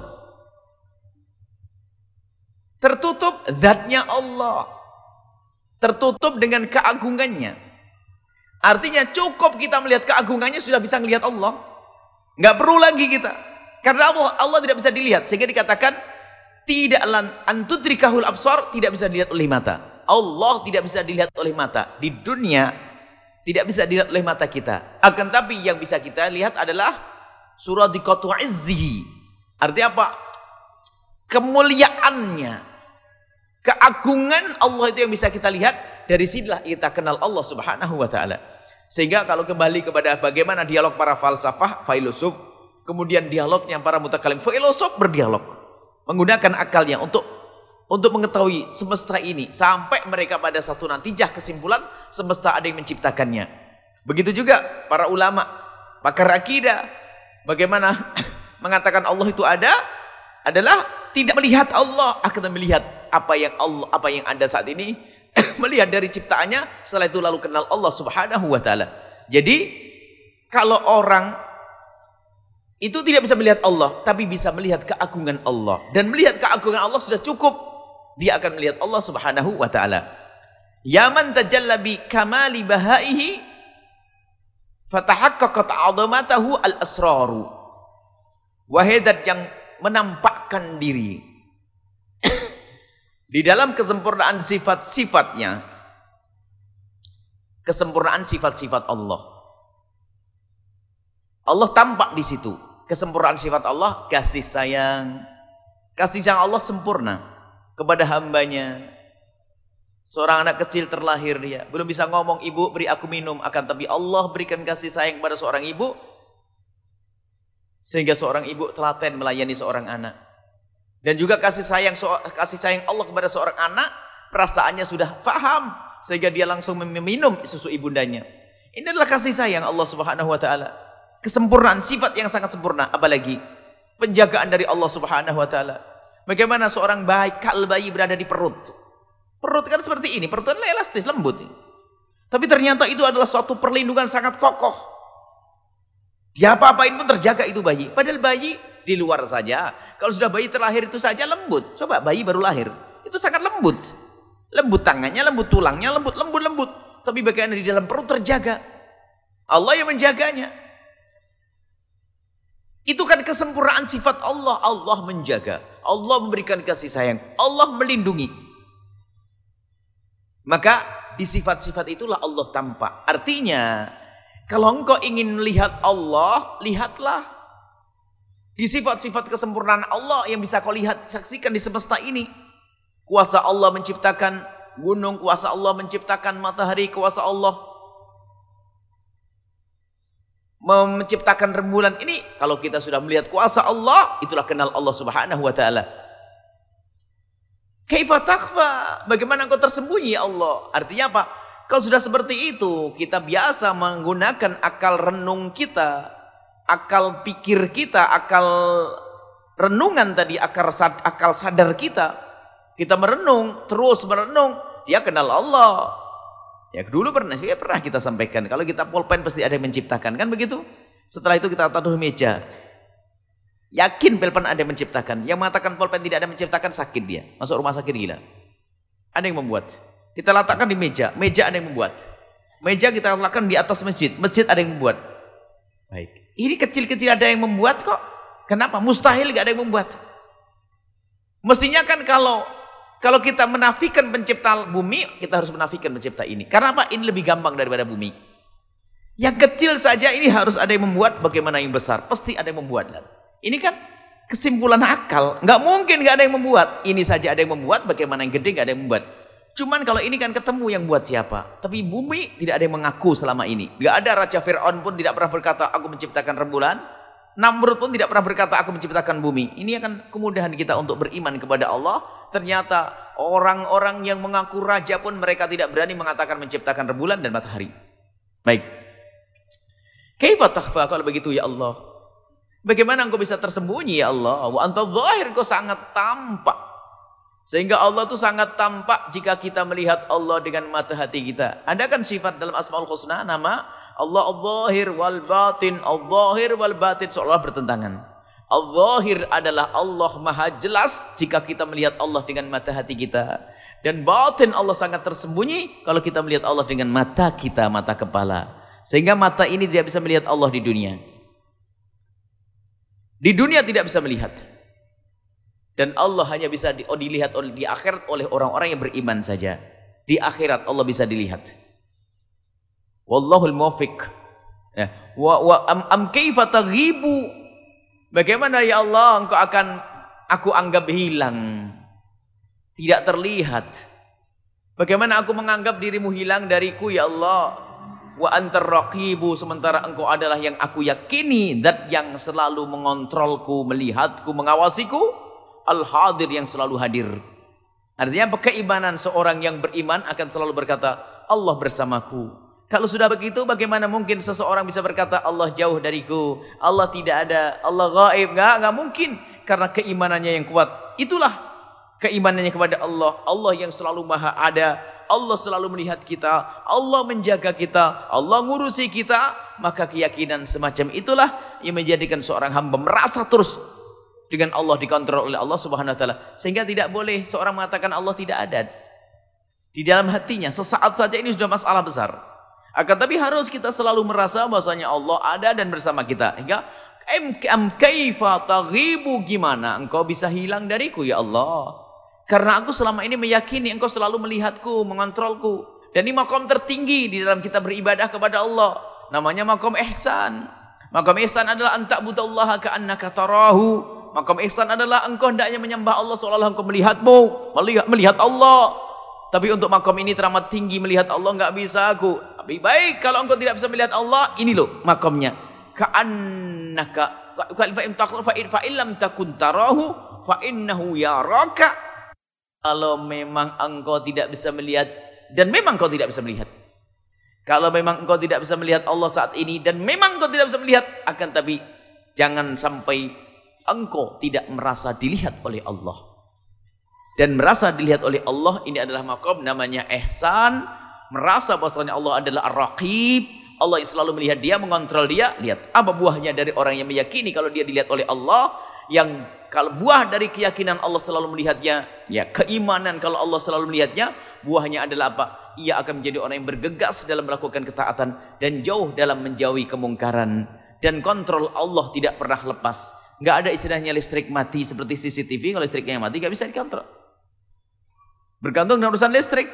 Tertutup zatnya Allah. Tertutup dengan keagungannya. Artinya cukup kita melihat keagungannya sudah bisa melihat Allah. Nggak perlu lagi kita. Karena Allah, Allah tidak bisa dilihat. Sehingga dikatakan tidak lan antudrikahul absar, tidak bisa dilihat oleh mata. Allah tidak bisa dilihat oleh mata. Di dunia tidak bisa dilihat oleh mata kita. Akan tapi yang bisa kita lihat adalah suradiqatu izzihi. Artinya apa? Kemuliaannya, keagungan Allah itu yang bisa kita lihat. Dari sinilah kita kenal Allah Subhanahu wa taala. Sehingga kalau kembali kepada bagaimana dialog para falsafah, filosof, kemudian dialognya para mutakalim, filosof berdialog menggunakan akalnya untuk untuk mengetahui semesta ini sampai mereka pada satu natijah kesimpulan semesta ada yang menciptakannya. Begitu juga para ulama, pakar akidah, bagaimana mengatakan Allah itu ada adalah tidak melihat Allah, akan melihat apa yang Allah apa yang ada saat ini, melihat dari ciptaannya, setelah itu lalu kenal Allah Subhanahu wa taala. Jadi kalau orang itu tidak bisa melihat Allah, tapi bisa melihat keagungan Allah. Dan melihat keagungan Allah sudah cukup. Dia akan melihat Allah Subhanahu wa ta'ala. Ya man tajalla bi kamali bahaihi fatahaqqaqat 'azamatahu al-asraru. Wahidat yang menampakkan diri di dalam kesempurnaan sifat-sifatnya, kesempurnaan sifat-sifat Allah. Allah tampak di situ. Kesempurnaan sifat Allah, kasih sayang. Kasih sayang Allah sempurna kepada hambanya. Seorang anak kecil terlahir dia, belum bisa ngomong, ibu beri aku minum, akan tapi Allah berikan kasih sayang kepada seorang ibu, sehingga seorang ibu telaten melayani seorang anak. Dan juga kasih sayang kasih sayang Allah kepada seorang anak, perasaannya sudah paham, sehingga dia langsung meminum susu ibundanya. Ini adalah kasih sayang Allah Subhanahu wa taala. Kesempurnaan, sifat yang sangat sempurna, apalagi penjagaan dari Allah Subhanahu wa taala. Bagaimana seorang bayi, kal bayi berada di perut. Perut kan seperti ini, perut adalah elastis, lembut. Tapi ternyata itu adalah suatu perlindungan sangat kokoh. Dia apa-apain pun terjaga itu bayi. Padahal bayi di luar saja. Kalau sudah bayi terlahir itu saja lembut. Coba bayi baru lahir, itu sangat lembut. Lembut tangannya, lembut tulangnya, lembut, lembut, lembut. Tapi bagaimana di dalam perut terjaga? Allah yang menjaganya. Itu kan kesempurnaan sifat Allah. Allah menjaga, Allah memberikan kasih sayang, Allah melindungi. Maka di sifat-sifat itulah Allah tampak. Artinya, kalau engkau ingin melihat Allah, lihatlah di sifat-sifat kesempurnaan Allah yang bisa kau lihat, saksikan di semesta ini. Kuasa Allah menciptakan gunung, kuasa Allah menciptakan matahari, kuasa Allah menciptakan rembulan. Ini kalau kita sudah melihat kuasa Allah, itulah kenal Allah Subhanahu wa taala. Kaifa takhfa? Bagaimana engkau tersembunyi ya Allah? Artinya apa? Kalau sudah seperti itu, kita biasa menggunakan akal renung kita, akal pikir kita, akal renungan tadi, akal, sad, akal sadar kita. Kita merenung, terus merenung, dia kenal Allah. Ya dulu pernah, ya pernah kita sampaikan, kalau kita pulpen pasti ada yang menciptakan, kan begitu? Setelah itu kita taruh meja. Yakin pulpen ada yang menciptakan. Yang mengatakan pulpen tidak ada menciptakan, sakit dia, masuk rumah sakit gila. Ada yang membuat. Kita letakkan di meja, meja ada yang membuat. Meja kita letakkan di atas masjid, masjid ada yang membuat. Baik. Ini kecil-kecil ada yang membuat kok. Kenapa? Mustahil gak ada yang membuat. Mestinya kan kalau kalau kita menafikan pencipta bumi, kita harus menafikan pencipta ini. Karena apa? Ini lebih gampang daripada bumi. Yang kecil saja ini harus ada yang membuat, bagaimana yang besar? Pasti ada yang membuat. Ini kan kesimpulan akal, nggak mungkin nggak ada yang membuat. Ini saja ada yang membuat, bagaimana yang gede nggak ada yang membuat. Cuman kalau ini kan ketemu yang buat siapa. Tapi bumi tidak ada yang mengaku selama ini. Nggak ada Raja Fir'aun pun tidak pernah berkata aku menciptakan rembulan. Namrud pun tidak pernah berkata aku menciptakan bumi. Ini akan kemudahan kita untuk beriman kepada Allah. Ternyata orang-orang yang mengaku raja pun mereka tidak berani mengatakan menciptakan rembulan dan matahari. Baik. Kaifa takhfa? Kalau begitu ya Allah, bagaimana engkau bisa tersembunyi ya Allah? Wa anta zahir, engkau sangat tampak. Sehingga Allah itu sangat tampak jika kita melihat Allah dengan mata hati kita. Ada kan sifat dalam Asmaul Husna, nama Allah al-zahir wal batin, al-zahir wal batin seolah bertentangan. Al-zahir adalah Allah maha jelas jika kita melihat Allah dengan mata hati kita. Dan batin Allah sangat tersembunyi kalau kita melihat Allah dengan mata kita, mata kepala. Sehingga mata ini tidak bisa melihat Allah di dunia. Di dunia tidak bisa melihat. Dan Allah hanya bisa di, oh, dilihat oleh, di akhirat oleh orang-orang yang beriman saja. Di akhirat Allah bisa dilihat. Wallahul muwaffiq. Ya. Wa, wa am, am kaifa taghibu? Bagaimana ya Allah engkau akan aku anggap hilang, tidak terlihat? Bagaimana aku menganggap dirimu hilang dariku ya Allah? Wa antar raqibu, sementara engkau adalah yang aku yakini, zat yang selalu mengontrolku, melihatku, mengawasiku, al-hadir yang selalu hadir. Artinya keimanan seorang yang beriman akan selalu berkata Allah bersamaku. Kalau sudah begitu, bagaimana mungkin seseorang bisa berkata Allah jauh dariku, Allah tidak ada, Allah gaib? Enggak, enggak mungkin, karena keimanannya yang kuat. Itulah keimanannya kepada Allah. Allah yang selalu maha ada, Allah selalu melihat kita, Allah menjaga kita, Allah ngurusi kita. Maka keyakinan semacam itulah yang menjadikan seorang hamba merasa terus dengan Allah, dikontrol oleh Allah Subhanahu wa taala, sehingga tidak boleh seorang mengatakan Allah tidak ada di dalam hatinya. Sesaat saja ini sudah masalah besar. Akan tapi harus kita selalu merasa bahwasanya Allah ada dan bersama kita. Hingga am kaifa taghibu, gimana engkau bisa hilang dariku ya Allah? Karena aku selama ini meyakini engkau selalu melihatku, mengontrolku. Dan ini makom tertinggi di dalam kita beribadah kepada Allah. Namanya makom ihsan. Makom ihsan adalah anta'budallaha ka'annaka tarahu. Makom ihsan adalah engkau hendaknya menyembah Allah seolah-olah engkau melihatmu, melihat, melihat Allah. Tapi untuk makom ini teramat tinggi melihat Allah nggak bisa aku. Lebih baik kalau engkau tidak bisa melihat Allah, ini loh makomnya. Ka'annaka fa in lam takun tarahu fa innahu yaraka. Kalau memang engkau tidak bisa melihat, dan memang engkau tidak bisa melihat. Kalau memang engkau tidak bisa melihat Allah saat ini, dan memang engkau tidak bisa melihat, akan tapi jangan sampai engkau tidak merasa dilihat oleh Allah. Dan merasa dilihat oleh Allah, ini adalah makom namanya ihsan. Merasa bahwasanya Allah adalah ar-raqib, Allah yang selalu melihat dia, mengontrol dia. Lihat, apa buahnya dari orang yang meyakini kalau dia dilihat oleh Allah? Yang kalau buah dari keyakinan Allah selalu melihatnya, ya keimanan kalau Allah selalu melihatnya, buahnya adalah apa? Ia akan menjadi orang yang bergegas dalam melakukan ketaatan dan jauh dalam menjauhi kemungkaran. Dan kontrol Allah tidak pernah lepas. Nggak ada istilahnya listrik mati seperti C C T V. Kalau listriknya mati nggak bisa dikontrol. Bergantung dengan urusan listrik.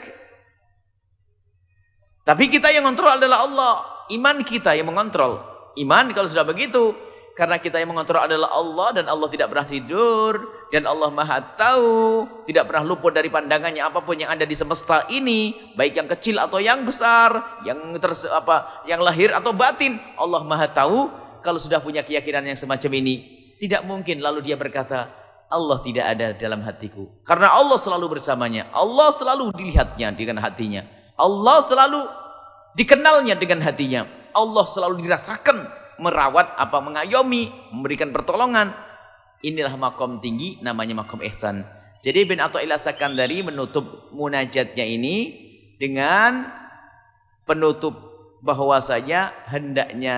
Tapi kita yang kontrol adalah Allah. Iman kita yang mengontrol. Iman kalau sudah begitu, karena kita yang mengontrol adalah Allah, dan Allah tidak pernah tidur, dan Allah maha tahu, tidak pernah luput dari pandangannya apapun yang ada di semesta ini, baik yang kecil atau yang besar, yang terse, apa, yang lahir atau batin. Allah maha tahu. Kalau sudah punya keyakinan yang semacam ini, tidak mungkin lalu dia berkata, Allah tidak ada dalam hatiku. Karena Allah selalu bersamanya. Allah selalu dilihatnya dengan hatinya. Allah selalu dikenalnya dengan hatinya. Allah selalu dirasakan, merawat, apa mengayomi, memberikan pertolongan. Inilah makom tinggi, namanya makom ihsan. Jadi Ibn Athaillah Sakandari menutup munajatnya ini dengan penutup bahwasanya hendaknya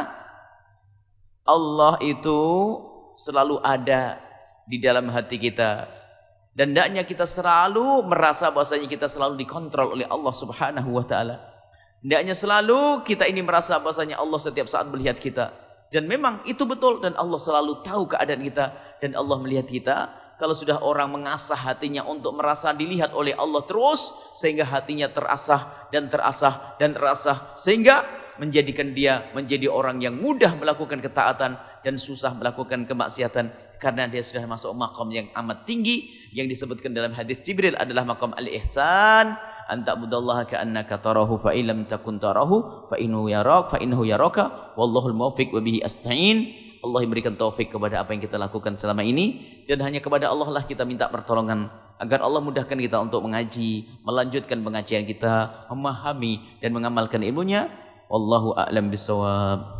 Allah itu selalu ada di dalam hati kita, dan hendaknya kita selalu merasa bahwasanya kita selalu dikontrol oleh Allah Subhanahu wa taala. Hendaknya selalu kita ini merasa bahwasanya Allah setiap saat melihat kita, dan memang itu betul, dan Allah selalu tahu keadaan kita, dan Allah melihat kita. Kalau sudah orang mengasah hatinya untuk merasa dilihat oleh Allah terus, sehingga hatinya terasah dan terasah dan terasah, sehingga menjadikan dia menjadi orang yang mudah melakukan ketaatan dan susah melakukan kemaksiatan, karena dia sudah masuk makom yang amat tinggi yang disebutkan dalam hadis Jibril adalah makom al-ihsan. Anta budallaha ka'annaka tarahu fa illam takun tarahu fa innahu yarak fa innahu yaraka wallahul muwaffiq wa bihi asta'in. Allah memberikan taufik kepada apa yang kita lakukan selama ini, dan hanya kepada Allah lah kita minta pertolongan agar Allah mudahkan kita untuk mengaji, melanjutkan pengajian kita, memahami dan mengamalkan ilmunya. Wallahu a'lam bissawab.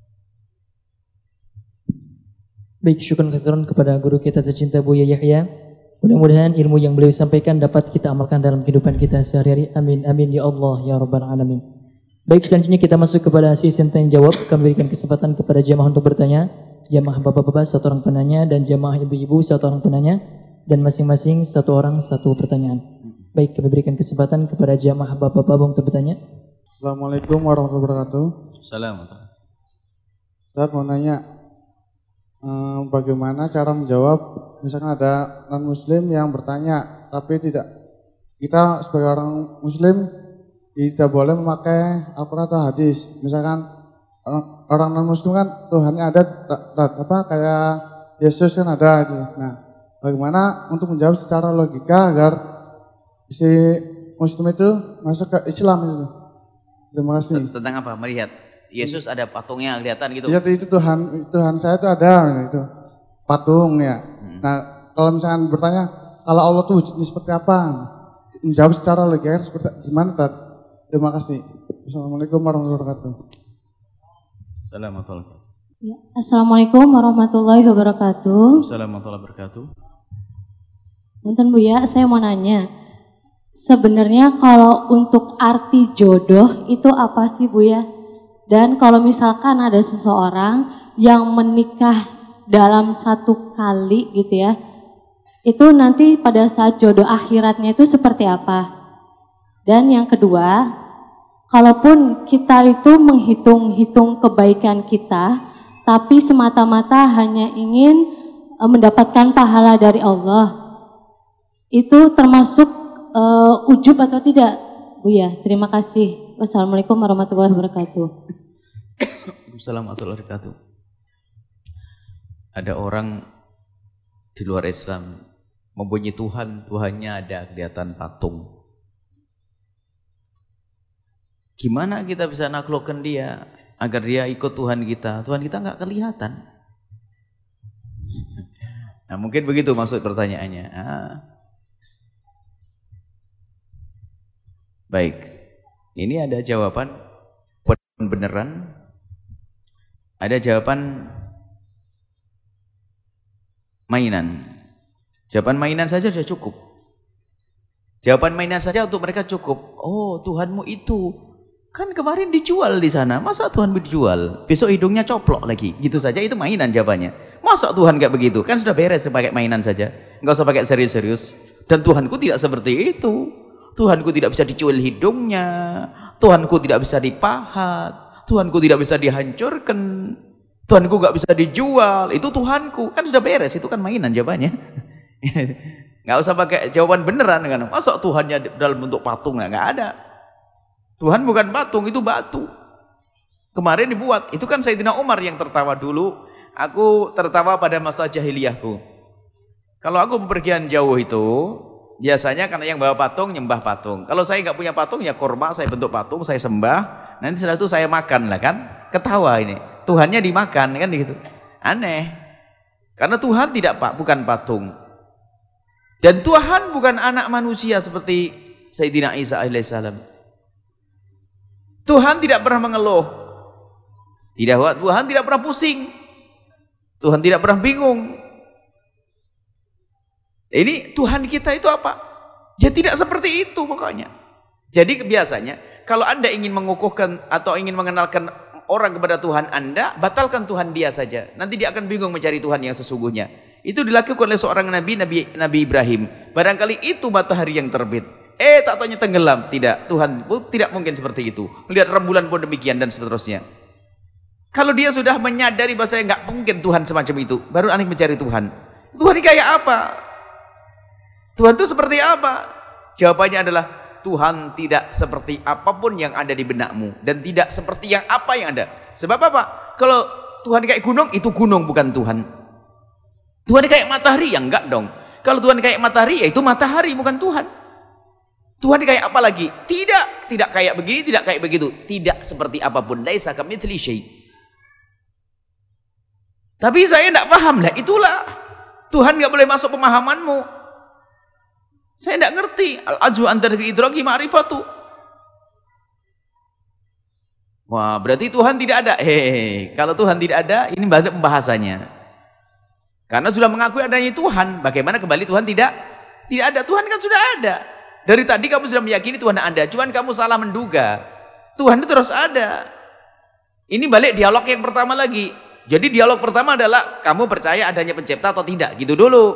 Baik, syukur keseluruhan kepada guru kita tercinta Buya Yahya. Mudah-mudahan ilmu yang beliau sampaikan dapat kita amalkan dalam kehidupan kita sehari-hari. Amin, amin ya Allah ya Rabbal Alamin. Baik, selanjutnya kita masuk kepada sesi tanya jawab. Kami berikan kesempatan kepada jamaah untuk bertanya. Jamaah bapak-bapak satu orang penanya, dan jamaah ibu-ibu satu orang penanya, dan masing-masing satu orang satu pertanyaan. Baik, kami berikan kesempatan kepada jamaah bapak-bapak untuk bertanya. Assalamualaikum warahmatullahi wabarakatuh. Assalamualaikum. Ustaz mau nanya, eh, bagaimana cara menjawab misalkan ada non muslim yang bertanya tapi tidak, kita sebagai orang muslim tidak boleh memakai Al-Quran atau hadis. Misalkan orang non muslim kan Tuhannya ada apa kayak Yesus kan ada gitu. Nah, bagaimana untuk menjawab secara logika agar si muslim itu masuk ke Islam itu? Terima kasih. Tentang apa? Melihat Yesus ada patungnya kelihatan gitu. Iya, itu Tuhan Tuhan saya itu ada itu patung ya. Hmm. Nah, kalau misalkan bertanya kalau Allah tuh wujudnya seperti apa, menjawab secara logika seperti gimana Tad? Terima kasih. Assalamualaikum warahmatullahi wabarakatuh. Assalamualaikum. Ya, Assalamualaikum warahmatullahi wabarakatuh. Assalamualaikum warahmatullahi wabarakatuh. Punten Bu ya, saya mau nanya. Sebenarnya kalau untuk arti jodoh itu apa sih Bu ya? Dan kalau misalkan ada seseorang yang menikah dalam satu kali gitu ya, itu nanti pada saat jodoh akhiratnya itu seperti apa? Dan yang kedua, kalaupun kita itu menghitung-hitung kebaikan kita, tapi semata-mata hanya ingin mendapatkan pahala dari Allah, itu termasuk uh, ujub atau tidak, Bu ya? Terima kasih. Wassalamualaikum warahmatullahi wabarakatuh. Assalamualaikum warahmatullahi wabarakatuh. Ada orang di luar Islam mempunyai Tuhan, Tuhannya ada kelihatan patung. Gimana kita bisa naklukkan dia agar dia ikut Tuhan kita? Tuhan kita nggak kelihatan. Nah, mungkin begitu maksud pertanyaannya. Ah. Baik, ini ada jawaban beneran, ada jawaban mainan. Jawaban mainan saja sudah cukup. Jawaban mainan saja untuk mereka cukup. Oh, Tuhanmu itu kan kemarin dijual di sana. Masa Tuhan dijual? Besok hidungnya coplok lagi. Gitu saja itu mainan jawabannya. Masa Tuhan gak begitu? Kan sudah beres pakai mainan saja. Enggak usah pakai serius-serius. Dan Tuhanku tidak seperti itu. Tuhanku tidak bisa dicuil hidungnya. Tuhanku tidak bisa dipahat. Tuhanku tidak bisa dihancurkan. Tuhanku gak bisa dijual. Itu Tuhanku. Kan sudah beres. Itu kan mainan jawabannya. Gak usah pakai jawaban beneran kan. Masa Tuhannya dalam bentuk patung? Nah, gak ada. Tuhan bukan patung, itu batu. Kemarin dibuat. Itu kan Sayyidina Umar yang tertawa dulu. Aku tertawa pada masa jahiliyahku. Kalau aku bepergian jauh itu, biasanya karena yang bawa patung, nyembah patung. Kalau saya nggak punya patung, ya korma, saya bentuk patung, saya sembah. Nanti setelah itu saya makan lah kan. Ketawa ini. Tuhannya dimakan kan gitu. Aneh. Karena Tuhan tidak pak, bukan patung. Dan Tuhan bukan anak manusia seperti Sayyidina Isa alaihissalam. Tuhan tidak pernah mengeluh. Tidak, Tuhan tidak pernah pusing. Tuhan tidak pernah bingung. Ini Tuhan kita itu apa? Ya tidak seperti itu pokoknya. Jadi biasanya kalau Anda ingin mengukuhkan atau ingin mengenalkan orang kepada Tuhan Anda, batalkan Tuhan dia saja. Nanti dia akan bingung mencari Tuhan yang sesungguhnya. Itu dilakukan oleh seorang nabi, Nabi, Nabi Ibrahim. Barangkali itu matahari yang terbit. Eh tak taunya tenggelam. Tidak, Tuhan tidak mungkin seperti itu. Lihat rembulan pun demikian dan seterusnya. Kalau dia sudah menyadari bahwa nggak mungkin Tuhan semacam itu, baru aneh mencari Tuhan. Tuhan ini kayak apa? Tuhan itu seperti apa? Jawabannya adalah Tuhan tidak seperti apapun yang ada di benakmu dan tidak seperti yang apa yang ada. Sebab apa? Kalau Tuhan kayak gunung, itu gunung bukan Tuhan. Tuhan kayak matahari, ya enggak dong. Kalau Tuhan kayak matahari, ya itu matahari bukan Tuhan. Tuhan kayak apa lagi? Tidak, tidak kayak begini, tidak kayak begitu. Tidak seperti apapun. Laisa kamitslihi syai'. Tapi saya tidak paham lah. Itulah Tuhan nggak boleh masuk pemahamanmu. Saya tidak ngerti. Al-ajwa antara idraki ma'rifatu. Wah, berarti Tuhan tidak ada. Hehehe. Kalau Tuhan tidak ada, ini pembahasannya. Karena sudah mengakui adanya Tuhan, bagaimana kembali Tuhan tidak? Tidak ada. Tuhan kan sudah ada. Dari tadi kamu sudah meyakini Tuhan ada, cuman kamu salah menduga. Tuhan itu terus ada. Ini balik dialog yang pertama lagi. Jadi dialog pertama adalah kamu percaya adanya pencipta atau tidak, gitu dulu.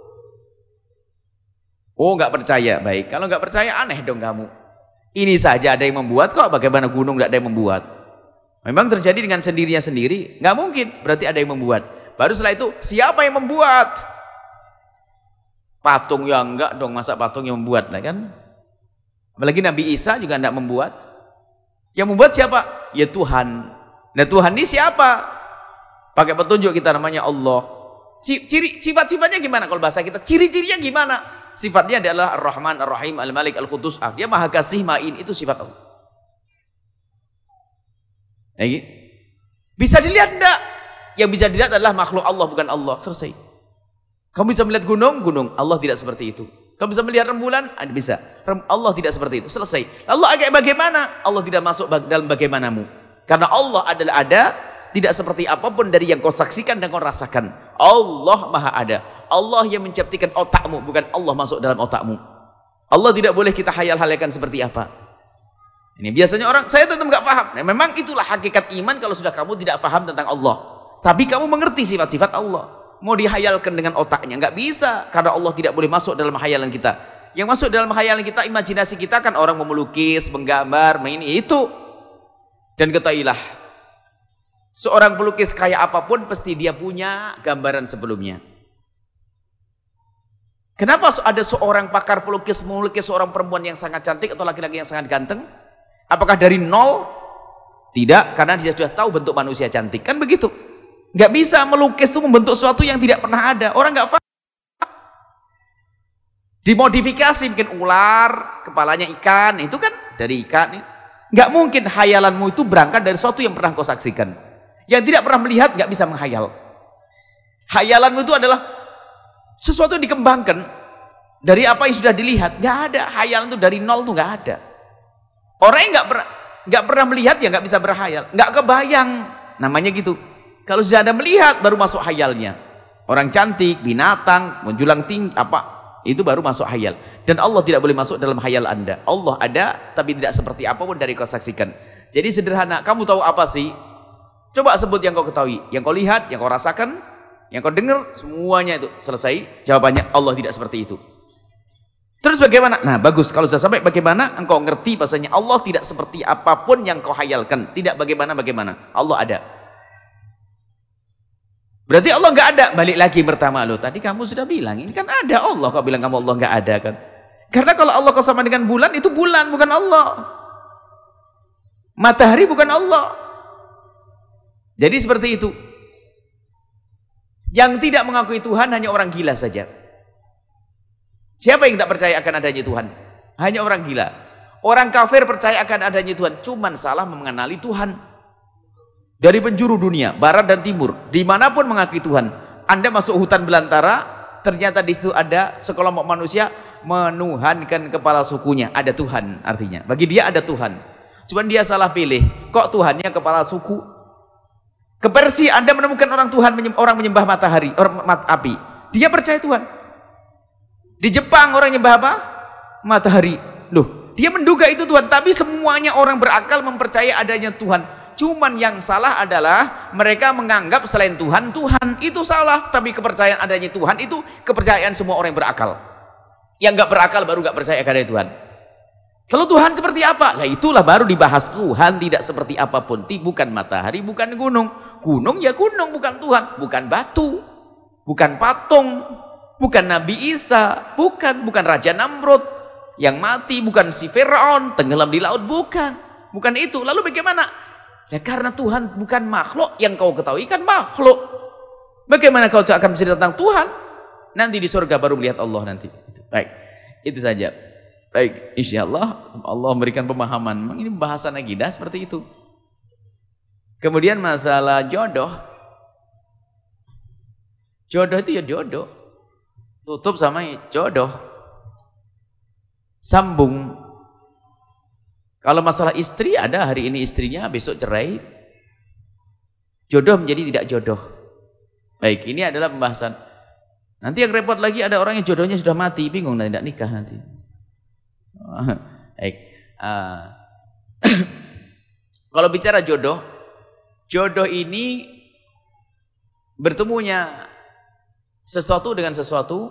Oh nggak percaya, baik. Kalau nggak percaya aneh dong kamu. Ini saja ada yang membuat kok, bagaimana gunung nggak ada yang membuat? Memang terjadi dengan sendirinya sendiri, nggak mungkin. Berarti ada yang membuat. Baru setelah itu siapa yang membuat? Patung ya enggak dong, masa patung yang membuat lah kan? Apalagi Nabi Isa juga enggak membuat. Yang membuat siapa? Ya Tuhan. Nah Tuhan ini siapa? Pakai petunjuk kita namanya Allah. Ciri sifat-sifatnya gimana kalau bahasa kita? Ciri-cirinya gimana? Sifatnya adalah Ar-Rahman, Ar-Rahim, Al-Malik, Al-Qudus. Ah, dia Maha Kasih, Ma'in, itu sifat Allah. Lagi. Bisa dilihat enggak? Yang bisa dilihat adalah makhluk Allah bukan Allah. Selesai. Kamu bisa melihat gunung, gunung. Allah tidak seperti itu. Kamu bisa melihat rembulan, ada bisa. Allah tidak seperti itu. Selesai. Allah agak bagaimana? Allah tidak masuk dalam bagaimanamu. Karena Allah adalah ada, tidak seperti apapun dari yang kau saksikan dan kau rasakan. Allah Maha ada. Allah yang menciptakan otakmu, bukan Allah masuk dalam otakmu. Allah tidak boleh kita hayal-halalkan seperti apa. Ini biasanya orang, saya tetap nggak paham. Nah, memang itulah hakikat iman kalau sudah kamu tidak paham tentang Allah. Tapi kamu mengerti sifat-sifat Allah. Mau dihayalkan dengan otaknya, nggak bisa, karena Allah tidak boleh masuk dalam hayalan kita. Yang masuk dalam hayalan kita, imajinasi kita kan orang melukis, menggambar, main itu. Dan ketahuilah, seorang pelukis kayak apapun pasti dia punya gambaran sebelumnya. Kenapa ada seorang pakar pelukis melukis seorang perempuan yang sangat cantik atau laki-laki yang sangat ganteng? Apakah dari nol? Tidak, karena dia sudah tahu bentuk manusia cantik, kan begitu. Nggak bisa melukis itu membentuk sesuatu yang tidak pernah ada. Orang nggak paham. Dimodifikasi, bikin ular, kepalanya ikan, itu kan dari ikan. Nggak mungkin hayalanmu itu berangkat dari sesuatu yang pernah kau saksikan. Yang tidak pernah melihat nggak bisa menghayal. Hayalanmu itu adalah sesuatu yang dikembangkan dari apa yang sudah dilihat. Nggak ada. Hayalan itu dari nol itu nggak ada. Orang yang nggak pernah nggak pernah melihat ya nggak bisa berhayal. Nggak kebayang. Namanya gitu. Kalau sudah ada melihat baru masuk hayalnya. Orang cantik, binatang, menjulang tinggi, apa, itu baru masuk hayal. Dan Allah tidak boleh masuk dalam hayal Anda. Allah ada, tapi tidak seperti apapun dari kau saksikan. Jadi sederhana, kamu tahu apa sih? Coba sebut yang kau ketahui. Yang kau lihat, yang kau rasakan, yang kau dengar, semuanya itu selesai. Jawabannya, Allah tidak seperti itu. Terus bagaimana? Nah bagus, kalau sudah sampai bagaimana, engkau ngerti bahasanya Allah tidak seperti apapun yang kau hayalkan. Tidak bagaimana-bagaimana. Allah ada. Berarti Allah nggak ada. Balik lagi pertama lo. Tadi kamu sudah bilang ini kan ada Allah. Kau bilang kamu Allah nggak ada kan? Karena kalau Allah kau sama dengan bulan itu bulan bukan Allah. Matahari bukan Allah. Jadi seperti itu. Yang tidak mengakui Tuhan hanya orang gila saja. Siapa yang tak percaya akan adanya Tuhan? Hanya orang gila. Orang kafir percaya akan adanya Tuhan. Cuman salah mengenali Tuhan. Dari penjuru dunia, barat dan timur, dimanapun mengakui Tuhan. Anda masuk hutan belantara, ternyata di situ ada sekelompok manusia menuhankan kepala sukunya. Ada Tuhan artinya. Bagi dia ada Tuhan. Cuman dia salah pilih. Kok Tuhannya kepala suku? Ke Persia Anda menemukan orang Tuhan, orang menyembah matahari, orang mat, api. Dia percaya Tuhan. Di Jepang orang menyembah apa? Matahari. Loh, dia menduga itu Tuhan. Tapi semuanya orang berakal mempercayai adanya Tuhan. Cuman yang salah adalah mereka menganggap selain Tuhan, Tuhan itu salah. Tapi kepercayaan adanya Tuhan itu kepercayaan semua orang yang berakal. Yang gak berakal baru gak percaya adanya Tuhan. Kalau Tuhan seperti apa? Lah itulah baru dibahas. Tuhan tidak seperti apapun. Bukan matahari, bukan gunung. Gunung ya gunung, bukan Tuhan. Bukan batu, bukan patung, bukan Nabi Isa, bukan bukan Raja Namrud yang mati, bukan si Firaun tenggelam di laut, bukan. Bukan itu. Lalu bagaimana? Ya karena Tuhan bukan makhluk, yang kau ketahui kan makhluk. Bagaimana kau akan bercerita tentang Tuhan? Nanti di surga baru melihat Allah nanti. Baik, itu saja. Baik, insya Allah Allah memberikan pemahaman. Memang ini bahasan akidah seperti itu. Kemudian masalah jodoh. Jodoh itu ya jodoh. Tutup sama jodoh. Sambung. Kalau masalah istri, ada hari ini istrinya, besok cerai. Jodoh menjadi tidak jodoh. Baik, ini adalah pembahasan. Nanti yang repot lagi ada orang yang jodohnya sudah mati, bingung dan tidak nikah nanti. Baik. Uh, Kalau bicara jodoh, jodoh ini bertemunya sesuatu dengan sesuatu,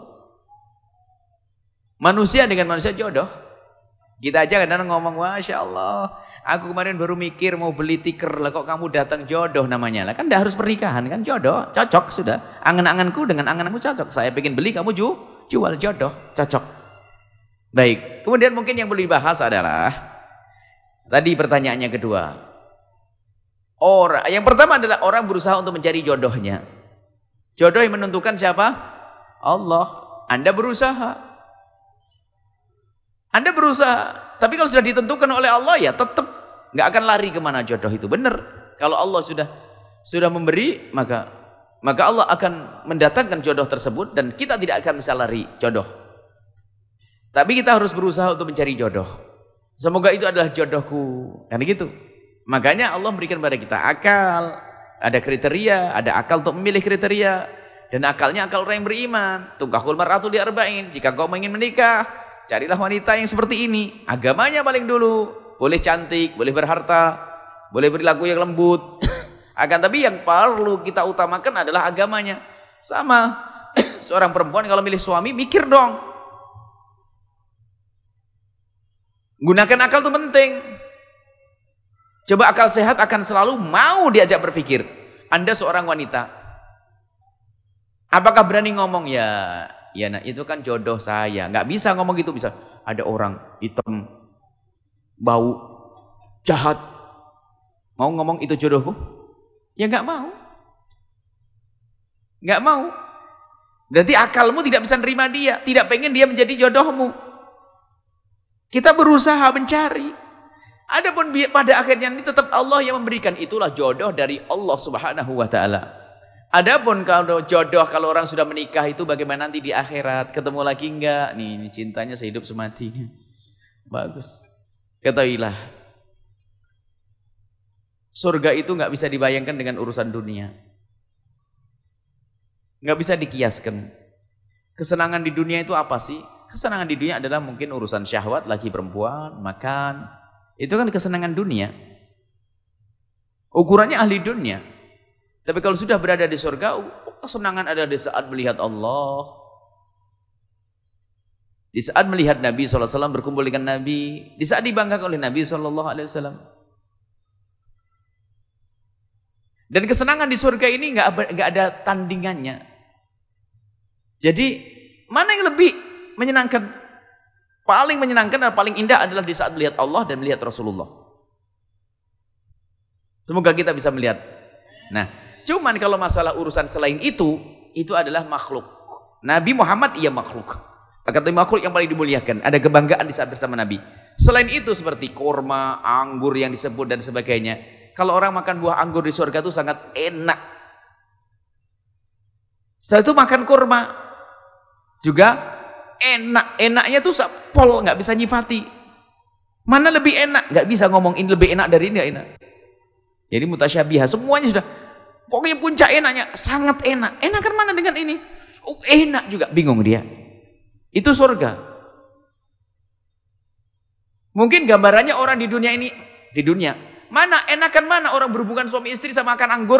manusia dengan manusia jodoh. Kita aja kadang ngomong, Masya Allah, aku kemarin baru mikir mau beli tiker, lah kok kamu datang, jodoh namanya. Lah kan tidak harus pernikahan, kan jodoh, cocok sudah. Angan-anganku dengan angan-anganku cocok. Saya pengen beli, kamu ju, jual, jodoh, cocok. Baik, kemudian mungkin yang perlu dibahas adalah, tadi pertanyaannya kedua. Orang, yang pertama adalah orang berusaha untuk mencari jodohnya. Jodoh yang menentukan siapa? Allah. Anda berusaha. Anda berusaha, tapi kalau sudah ditentukan oleh Allah ya tetap nggak akan lari kemana jodoh itu. Benar. Kalau Allah sudah sudah memberi, maka maka Allah akan mendatangkan jodoh tersebut dan kita tidak akan bisa lari jodoh. Tapi kita harus berusaha untuk mencari jodoh. Semoga itu adalah jodohku. Kan gitu. Makanya Allah memberikan kepada kita akal, ada kriteria, ada akal untuk memilih kriteria, dan akalnya akal orang yang beriman. Tunkahul mar'atu li arba'in. Jika kau ingin menikah, carilah wanita yang seperti ini. Agamanya paling dulu. Boleh cantik, boleh berharta, boleh perilaku yang lembut. Akan tapi yang perlu kita utamakan adalah agamanya. Sama seorang perempuan kalau milih suami, mikir dong. Gunakan akal itu penting. Coba akal sehat akan selalu mau diajak berpikir. Anda seorang wanita, apakah berani ngomong, ya ya nah itu kan jodoh saya. Nggak bisa ngomong gitu. Bisa ada orang hitam, bau, jahat, mau ngomong itu jodohku? Ya nggak mau. Nggak mau. Berarti akalmu tidak bisa nerima dia, tidak pengen dia menjadi jodohmu. Kita berusaha mencari. Adapun pada akhirnya ini tetap Allah yang memberikan, itulah jodoh dari Allah Subhanahu wa taala. Adapun kalau jodoh kalau orang sudah menikah itu bagaimana nanti di akhirat, ketemu lagi enggak? Nih, ini cintanya sehidup semati. Bagus. Ketahuilah, surga itu enggak bisa dibayangkan dengan urusan dunia. Enggak bisa dikiaskan. Kesenangan di dunia itu apa sih? Kesenangan di dunia adalah mungkin urusan syahwat, lagi perempuan, makan. Itu kan kesenangan dunia. Ukurannya ahli dunia. Tapi kalau sudah berada di surga, kesenangan ada di saat melihat Allah. Di saat melihat Nabi shallallahu alaihi wasallam, berkumpul dengan Nabi. Di saat dibanggakan oleh Nabi shallallahu alaihi wasallam. Dan kesenangan di surga ini nggak nggak ada tandingannya. Jadi mana yang lebih menyenangkan? Paling menyenangkan dan paling indah adalah di saat melihat Allah dan melihat Rasulullah. Semoga kita bisa melihat. Nah, cuman kalau masalah urusan selain itu, itu adalah makhluk. Nabi Muhammad ia makhluk. Kata makhluk yang paling dimuliakan. Ada kebanggaan di saat bersama Nabi. Selain itu seperti kurma, anggur yang disebut dan sebagainya. Kalau orang makan buah anggur di surga itu sangat enak. Setelah itu makan kurma juga enak, enaknya tuh pol, nggak bisa nyifati. Mana lebih enak? Nggak bisa ngomong ini lebih enak dari ini, nggak enak. Jadi mutasyabihah, semuanya sudah. Pokoknya puncak enaknya, sangat enak. Enakan mana dengan ini? Oh, enak juga, bingung dia. Itu surga. Mungkin gambarannya orang di dunia ini, di dunia mana enakan mana orang berhubungan suami istri sama makan anggur?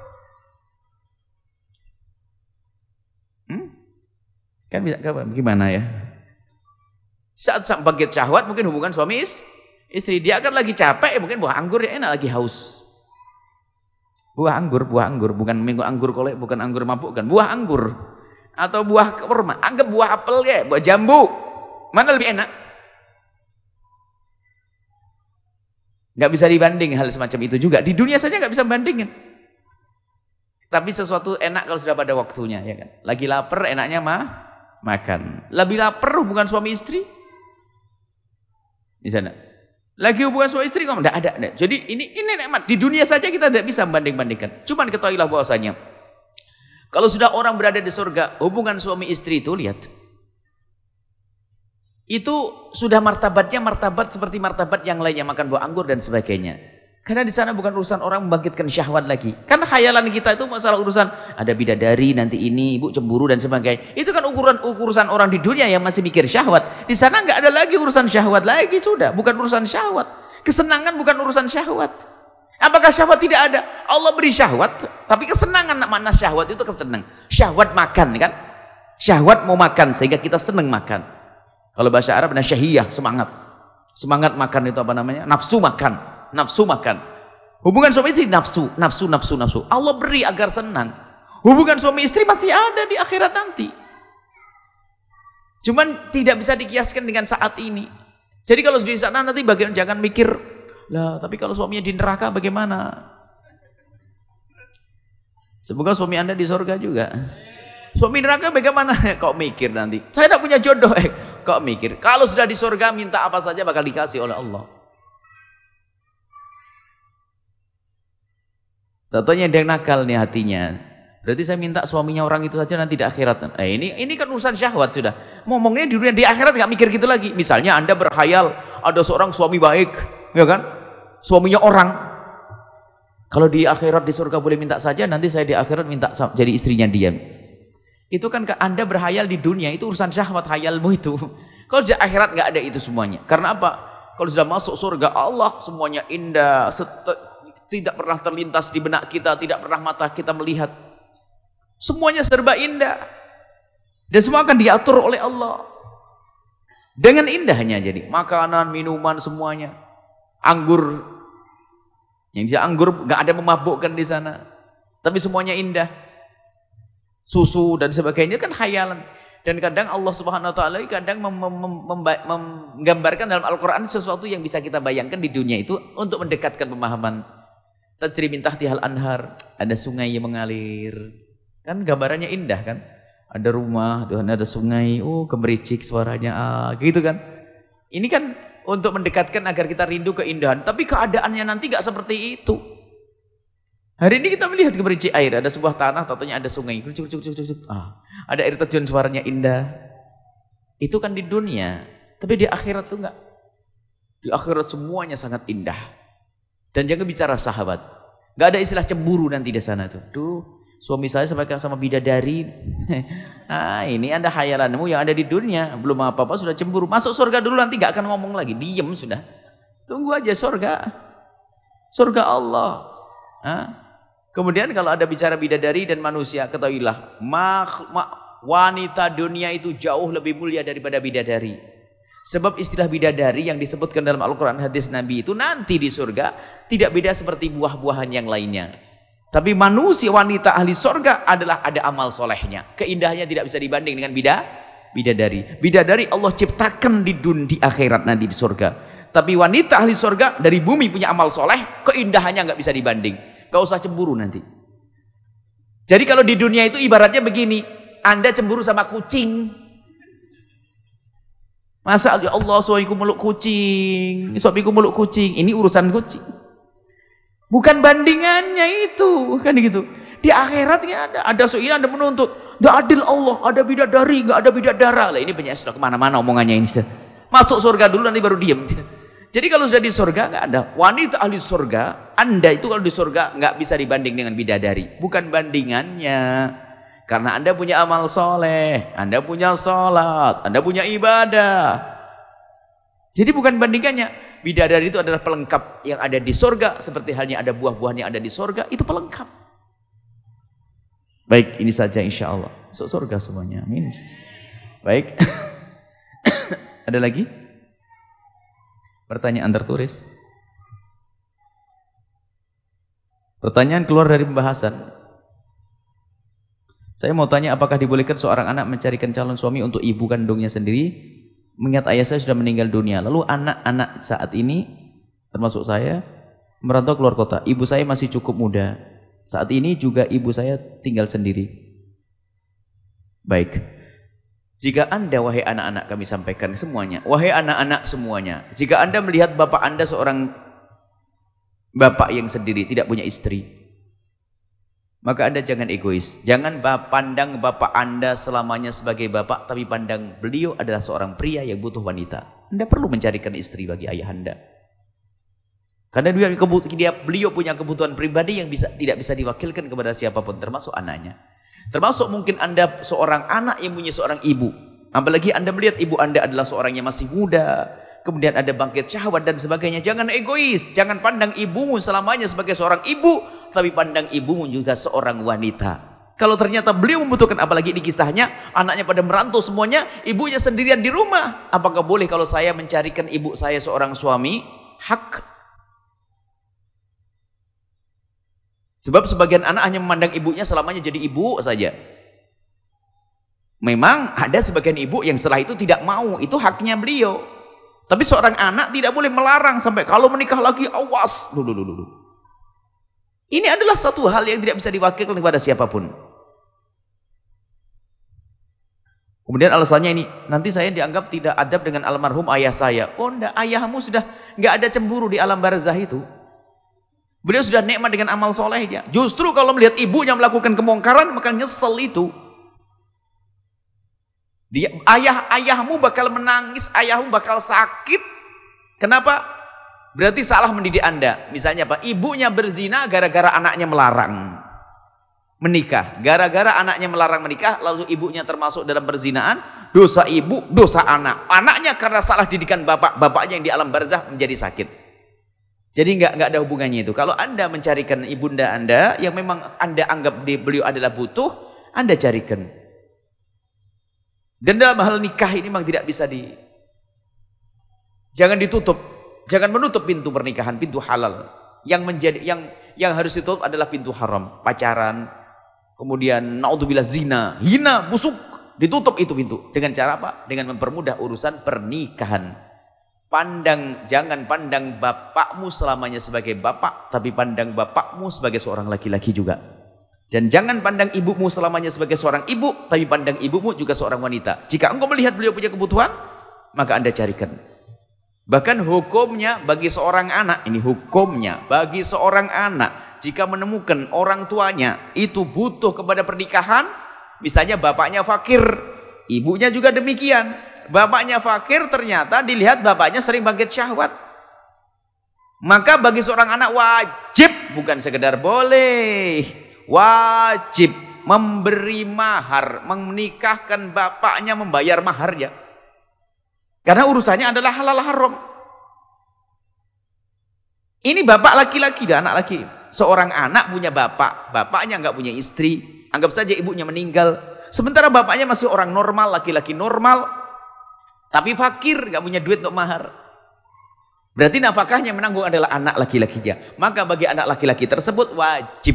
Kan bisa gimana ya? Saat bangkit syahwat mungkin hubungan suami istri, dia akan lagi capek, ya mungkin buah anggur ya enak, lagi haus. Buah anggur, buah anggur, bukan minggu anggur kolek, bukan anggur mabuk, kan buah anggur atau buah kurma, anggap buah apel ya, buah jambu. Mana lebih enak? Nggak bisa dibanding hal semacam itu juga. Di dunia saja nggak bisa bandingin. Tapi sesuatu enak kalau sudah pada waktunya, ya kan? Lagi lapar enaknya mah makan. Lebih lapar hubungan suami istri di sana. Lagi hubungan suami istri kok enggak ada, enggak. Jadi ini ini nikmat. Di dunia saja kita tidak bisa membanding-bandingkan. Cuman ketahuilah bahwasanya kalau sudah orang berada di surga, hubungan suami istri itu lihat. Itu sudah martabatnya martabat seperti martabat yang lainnya, makan buah anggur dan sebagainya. Karena di sana bukan urusan orang membangkitkan syahwat lagi. Kan khayalan kita itu masalah urusan ada bidadari nanti ini, ibu cemburu dan sebagainya. Itu kan ukuran urusan orang di dunia yang masih mikir syahwat. Di sana nggak ada lagi urusan syahwat lagi, sudah bukan urusan syahwat. Kesenangan bukan urusan syahwat. Apakah syahwat tidak ada? Allah beri syahwat, tapi kesenangan makna syahwat itu kesenang. Syahwat makan kan? Syahwat mau makan sehingga kita senang makan. Kalau bahasa Arab nasyahiyah, semangat. Semangat makan itu apa namanya? Nafsu makan. Nafsu makan. Hubungan suami istri nafsu, nafsu, nafsu, nafsu. Allah beri agar senang. Hubungan suami istri masih ada di akhirat nanti. Cuman tidak bisa dikiaskan dengan saat ini. Jadi kalau di sana nanti bagian jangan mikir, lah tapi kalau suaminya di neraka bagaimana? Semoga suami Anda di surga juga. Suami neraka bagaimana? Kok mikir nanti? Saya tidak punya jodoh. Eh, kok mikir? Kalau sudah di surga minta apa saja bakal dikasih oleh Allah. Tentunya ada yang nakal nih hatinya. Berarti saya minta suaminya orang itu saja nanti di akhirat. Eh, ini ini kan urusan syahwat sudah. Ngomongnya di dunia, di akhirat nggak mikir gitu lagi. Misalnya Anda berkhayal ada seorang suami baik, ya kan? Suaminya orang. Kalau di akhirat di surga boleh minta saja, nanti saya di akhirat minta jadi istrinya dia. Itu kan Anda berkhayal di dunia, itu urusan syahwat khayalmu itu. Kalau di akhirat nggak ada itu semuanya. Karena apa? Kalau sudah masuk surga Allah semuanya indah. Tidak pernah terlintas di benak kita, tidak pernah mata kita melihat. Semuanya serba indah. Dan semua akan diatur oleh Allah. Dengan indahnya jadi. Makanan, minuman, semuanya. Anggur. Yang dia anggur gak ada memabukkan di sana. Tapi semuanya indah. Susu dan sebagainya kan khayalan. Dan kadang Allah Subhanahu wa taala kadang mem mem mem menggambarkan dalam Al-Qur'an sesuatu yang bisa kita bayangkan di dunia itu untuk mendekatkan pemahaman. Tajri min tahtihal anhar, ada sungai yang mengalir. Kan gambarannya indah kan? Ada rumah, ada sungai, oh gemericik suaranya, ah, gitu kan. Ini kan untuk mendekatkan agar kita rindu keindahan. Tapi keadaannya nanti gak seperti itu. Hari ini kita melihat keberisi air, ada sebuah tanah, tatanya ada sungai, ah, ada air terjun, suaranya indah. Itu kan di dunia, tapi di akhirat tuh enggak. Di akhirat semuanya sangat indah. Dan jangan bicara sahabat, gak ada istilah cemburu nanti di sana tuh. Duh, suami saya sama sama bidadari. Ah, ini anda khayalanmu yang ada di dunia, belum apa-apa sudah cemburu. Masuk surga dulu, nanti gak akan ngomong lagi, diem sudah. Tunggu aja surga, surga Allah. Ah. Kemudian kalau ada bicara bidadari dan manusia, ketahuilah mak, mak, wanita dunia itu jauh lebih mulia daripada bidadari. Sebab istilah bidadari yang disebutkan dalam Al-Quran hadis Nabi itu nanti di surga tidak beda seperti buah-buahan yang lainnya. Tapi manusia wanita ahli surga adalah ada amal solehnya. Keindahannya tidak bisa dibanding dengan bida, bidadari. Bidadari Allah ciptakan di dunia, di akhirat nanti di surga. Tapi wanita ahli surga dari bumi punya amal soleh, keindahannya nggak bisa dibanding. Gak usah cemburu nanti. Jadi kalau di dunia itu ibaratnya begini, Anda cemburu sama kucing. Masa ya Allah suamiku meluk kucing, suamiku meluk kucing, ini urusan kucing. Bukan bandingannya itu, kan gitu. Di akhirat nggak ada, ada soal Anda menuntut, nggak adil Allah, ada bidadari, nggak ada bidadara. Lah ini banyak sudah kemana-mana omongannya ini. Masuk surga dulu nanti baru diem. Jadi kalau sudah di surga nggak ada wanita ahli surga. Anda itu kalau di surga nggak bisa dibanding dengan bidadari. Bukan bandingannya. Karena Anda punya amal soleh, Anda punya sholat, Anda punya ibadah. Jadi bukan bandingannya. Bidadari itu adalah pelengkap yang ada di surga. Seperti halnya ada buah-buahan yang ada di surga, itu pelengkap. Baik, ini saja insya Allah. Masuk surga semuanya. Amin. Baik. Ada lagi? Pertanyaan tertulis. Pertanyaan keluar dari pembahasan. Saya mau tanya, apakah dibolehkan seorang anak mencarikan calon suami untuk ibu kandungnya sendiri, mengingat ayah saya sudah meninggal dunia. Lalu anak-anak saat ini, termasuk saya, merantau keluar kota. Ibu saya masih cukup muda. Saat ini juga ibu saya tinggal sendiri. Baik. Jika Anda, wahai anak-anak, kami sampaikan semuanya, wahai anak-anak semuanya, jika Anda melihat bapak Anda seorang bapak yang sendiri, tidak punya istri, maka Anda jangan egois. Jangan pandang bapak Anda selamanya sebagai bapak, tapi pandang beliau adalah seorang pria yang butuh wanita. Anda perlu mencarikan istri bagi ayah Anda. Karena dia, dia, beliau punya kebutuhan pribadi yang bisa, tidak bisa diwakilkan kepada siapapun, termasuk anaknya. Termasuk mungkin Anda seorang anak yang punya seorang ibu. Apalagi Anda melihat ibu Anda adalah seorang yang masih muda, kemudian ada bangkit syahwat dan sebagainya. Jangan egois, jangan pandang ibumu selamanya sebagai seorang ibu, tapi pandang ibumu juga seorang wanita. Kalau ternyata beliau membutuhkan, apalagi di kisahnya anaknya pada merantau semuanya, ibunya sendirian di rumah. Apakah boleh kalau saya mencarikan ibu saya seorang suami? Hak. Sebab sebagian anak hanya memandang ibunya selamanya jadi ibu saja. Memang ada sebagian ibu yang setelah itu tidak mau, itu haknya beliau. Tapi seorang anak tidak boleh melarang sampai kalau menikah lagi awas. Dulu, dulu, dulu. Ini adalah satu hal yang tidak bisa diwakilkan kepada siapapun. Kemudian alasannya ini, nanti saya dianggap tidak adab dengan almarhum ayah saya. Oh enggak, ayahmu sudah enggak ada cemburu di alam barzah itu. Beliau sudah nikmat dengan amal solehnya. Justru kalau melihat ibunya melakukan kemungkaran, maka nyesel itu. Dia, ayah ayahmu bakal menangis, ayahmu bakal sakit. Kenapa? Berarti salah mendidik Anda. Misalnya apa? Ibunya berzina gara-gara anaknya melarang menikah. Gara-gara anaknya melarang menikah, lalu ibunya termasuk dalam perzinaan. Dosa ibu, dosa anak. Anaknya karena salah didikan bapak, bapaknya yang di alam barzah menjadi sakit. Jadi enggak enggak ada hubungannya itu. Kalau Anda mencarikan ibunda Anda yang memang Anda anggap dia, beliau adalah butuh, Anda carikan. Dan dalam hal nikah ini memang tidak bisa di jangan ditutup. Jangan menutup pintu pernikahan, pintu halal. Yang menjadi yang yang harus ditutup adalah pintu haram, pacaran, kemudian naudzubillah zina, hina, busuk, ditutup itu pintu. Dengan cara apa? Dengan mempermudah urusan pernikahan. Pandang, jangan pandang bapakmu selamanya sebagai bapak, tapi pandang bapakmu sebagai seorang laki-laki juga. Dan jangan pandang ibumu selamanya sebagai seorang ibu, tapi pandang ibumu juga seorang wanita. Jika engkau melihat beliau punya kebutuhan, maka Anda carikan. Bahkan hukumnya bagi seorang anak, ini hukumnya bagi seorang anak jika menemukan orang tuanya itu butuh kepada pernikahan, misalnya bapaknya fakir, ibunya juga demikian. Bapaknya fakir, ternyata dilihat bapaknya sering bangkit syahwat. Maka bagi seorang anak wajib, bukan sekedar boleh, wajib memberi mahar, menikahkan bapaknya, membayar maharnya. Karena urusannya adalah halal haram. Ini bapak laki-laki dan anak laki. Seorang anak punya bapak, bapaknya nggak punya istri. Anggap saja ibunya meninggal. Sementara bapaknya masih orang normal, laki-laki normal, tapi fakir, nggak punya duit untuk mahar. Berarti nafkahnya menanggung adalah anak laki-lakinya. Maka bagi anak laki-laki tersebut wajib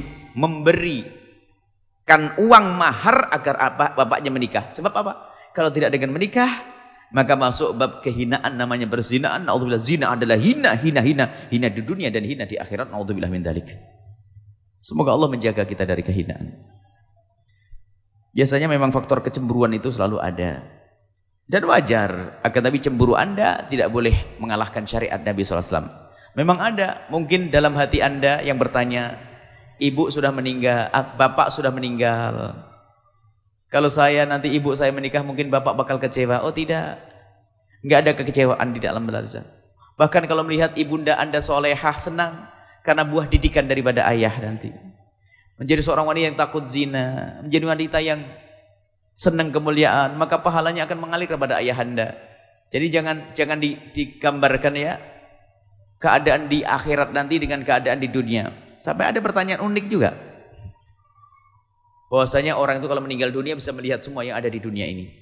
memberikan uang mahar agar bapaknya menikah. Sebab apa? Kalau tidak dengan menikah, maka masuk bab kehinaan, namanya berzinaan. Naudzubillah, zina adalah hina, hina, hina, hina di dunia dan hina di akhirat. Naudzubillah min dzalik. Semoga Allah menjaga kita dari kehinaan. Biasanya memang faktor kecemburuan itu selalu ada. Dan wajar, akan tapi cemburu Anda tidak boleh mengalahkan syariat Nabi shallallahu alaihi wasallam. Memang ada, mungkin dalam hati Anda yang bertanya, ibu sudah meninggal, bapak sudah meninggal. Kalau saya nanti ibu saya menikah, mungkin bapak bakal kecewa. Oh tidak, nggak ada kekecewaan di dalam barzah. Bahkan kalau melihat ibunda Anda solehah, senang karena buah didikan daripada ayah nanti. Menjadi seorang wanita yang takut zina, menjadi wanita yang senang kemuliaan, maka pahalanya akan mengalir kepada ayahanda. Jadi jangan jangan di, digambarkan ya keadaan di akhirat nanti dengan keadaan di dunia. Sampai ada pertanyaan unik juga. Bahwasanya orang itu kalau meninggal dunia bisa melihat semua yang ada di dunia ini.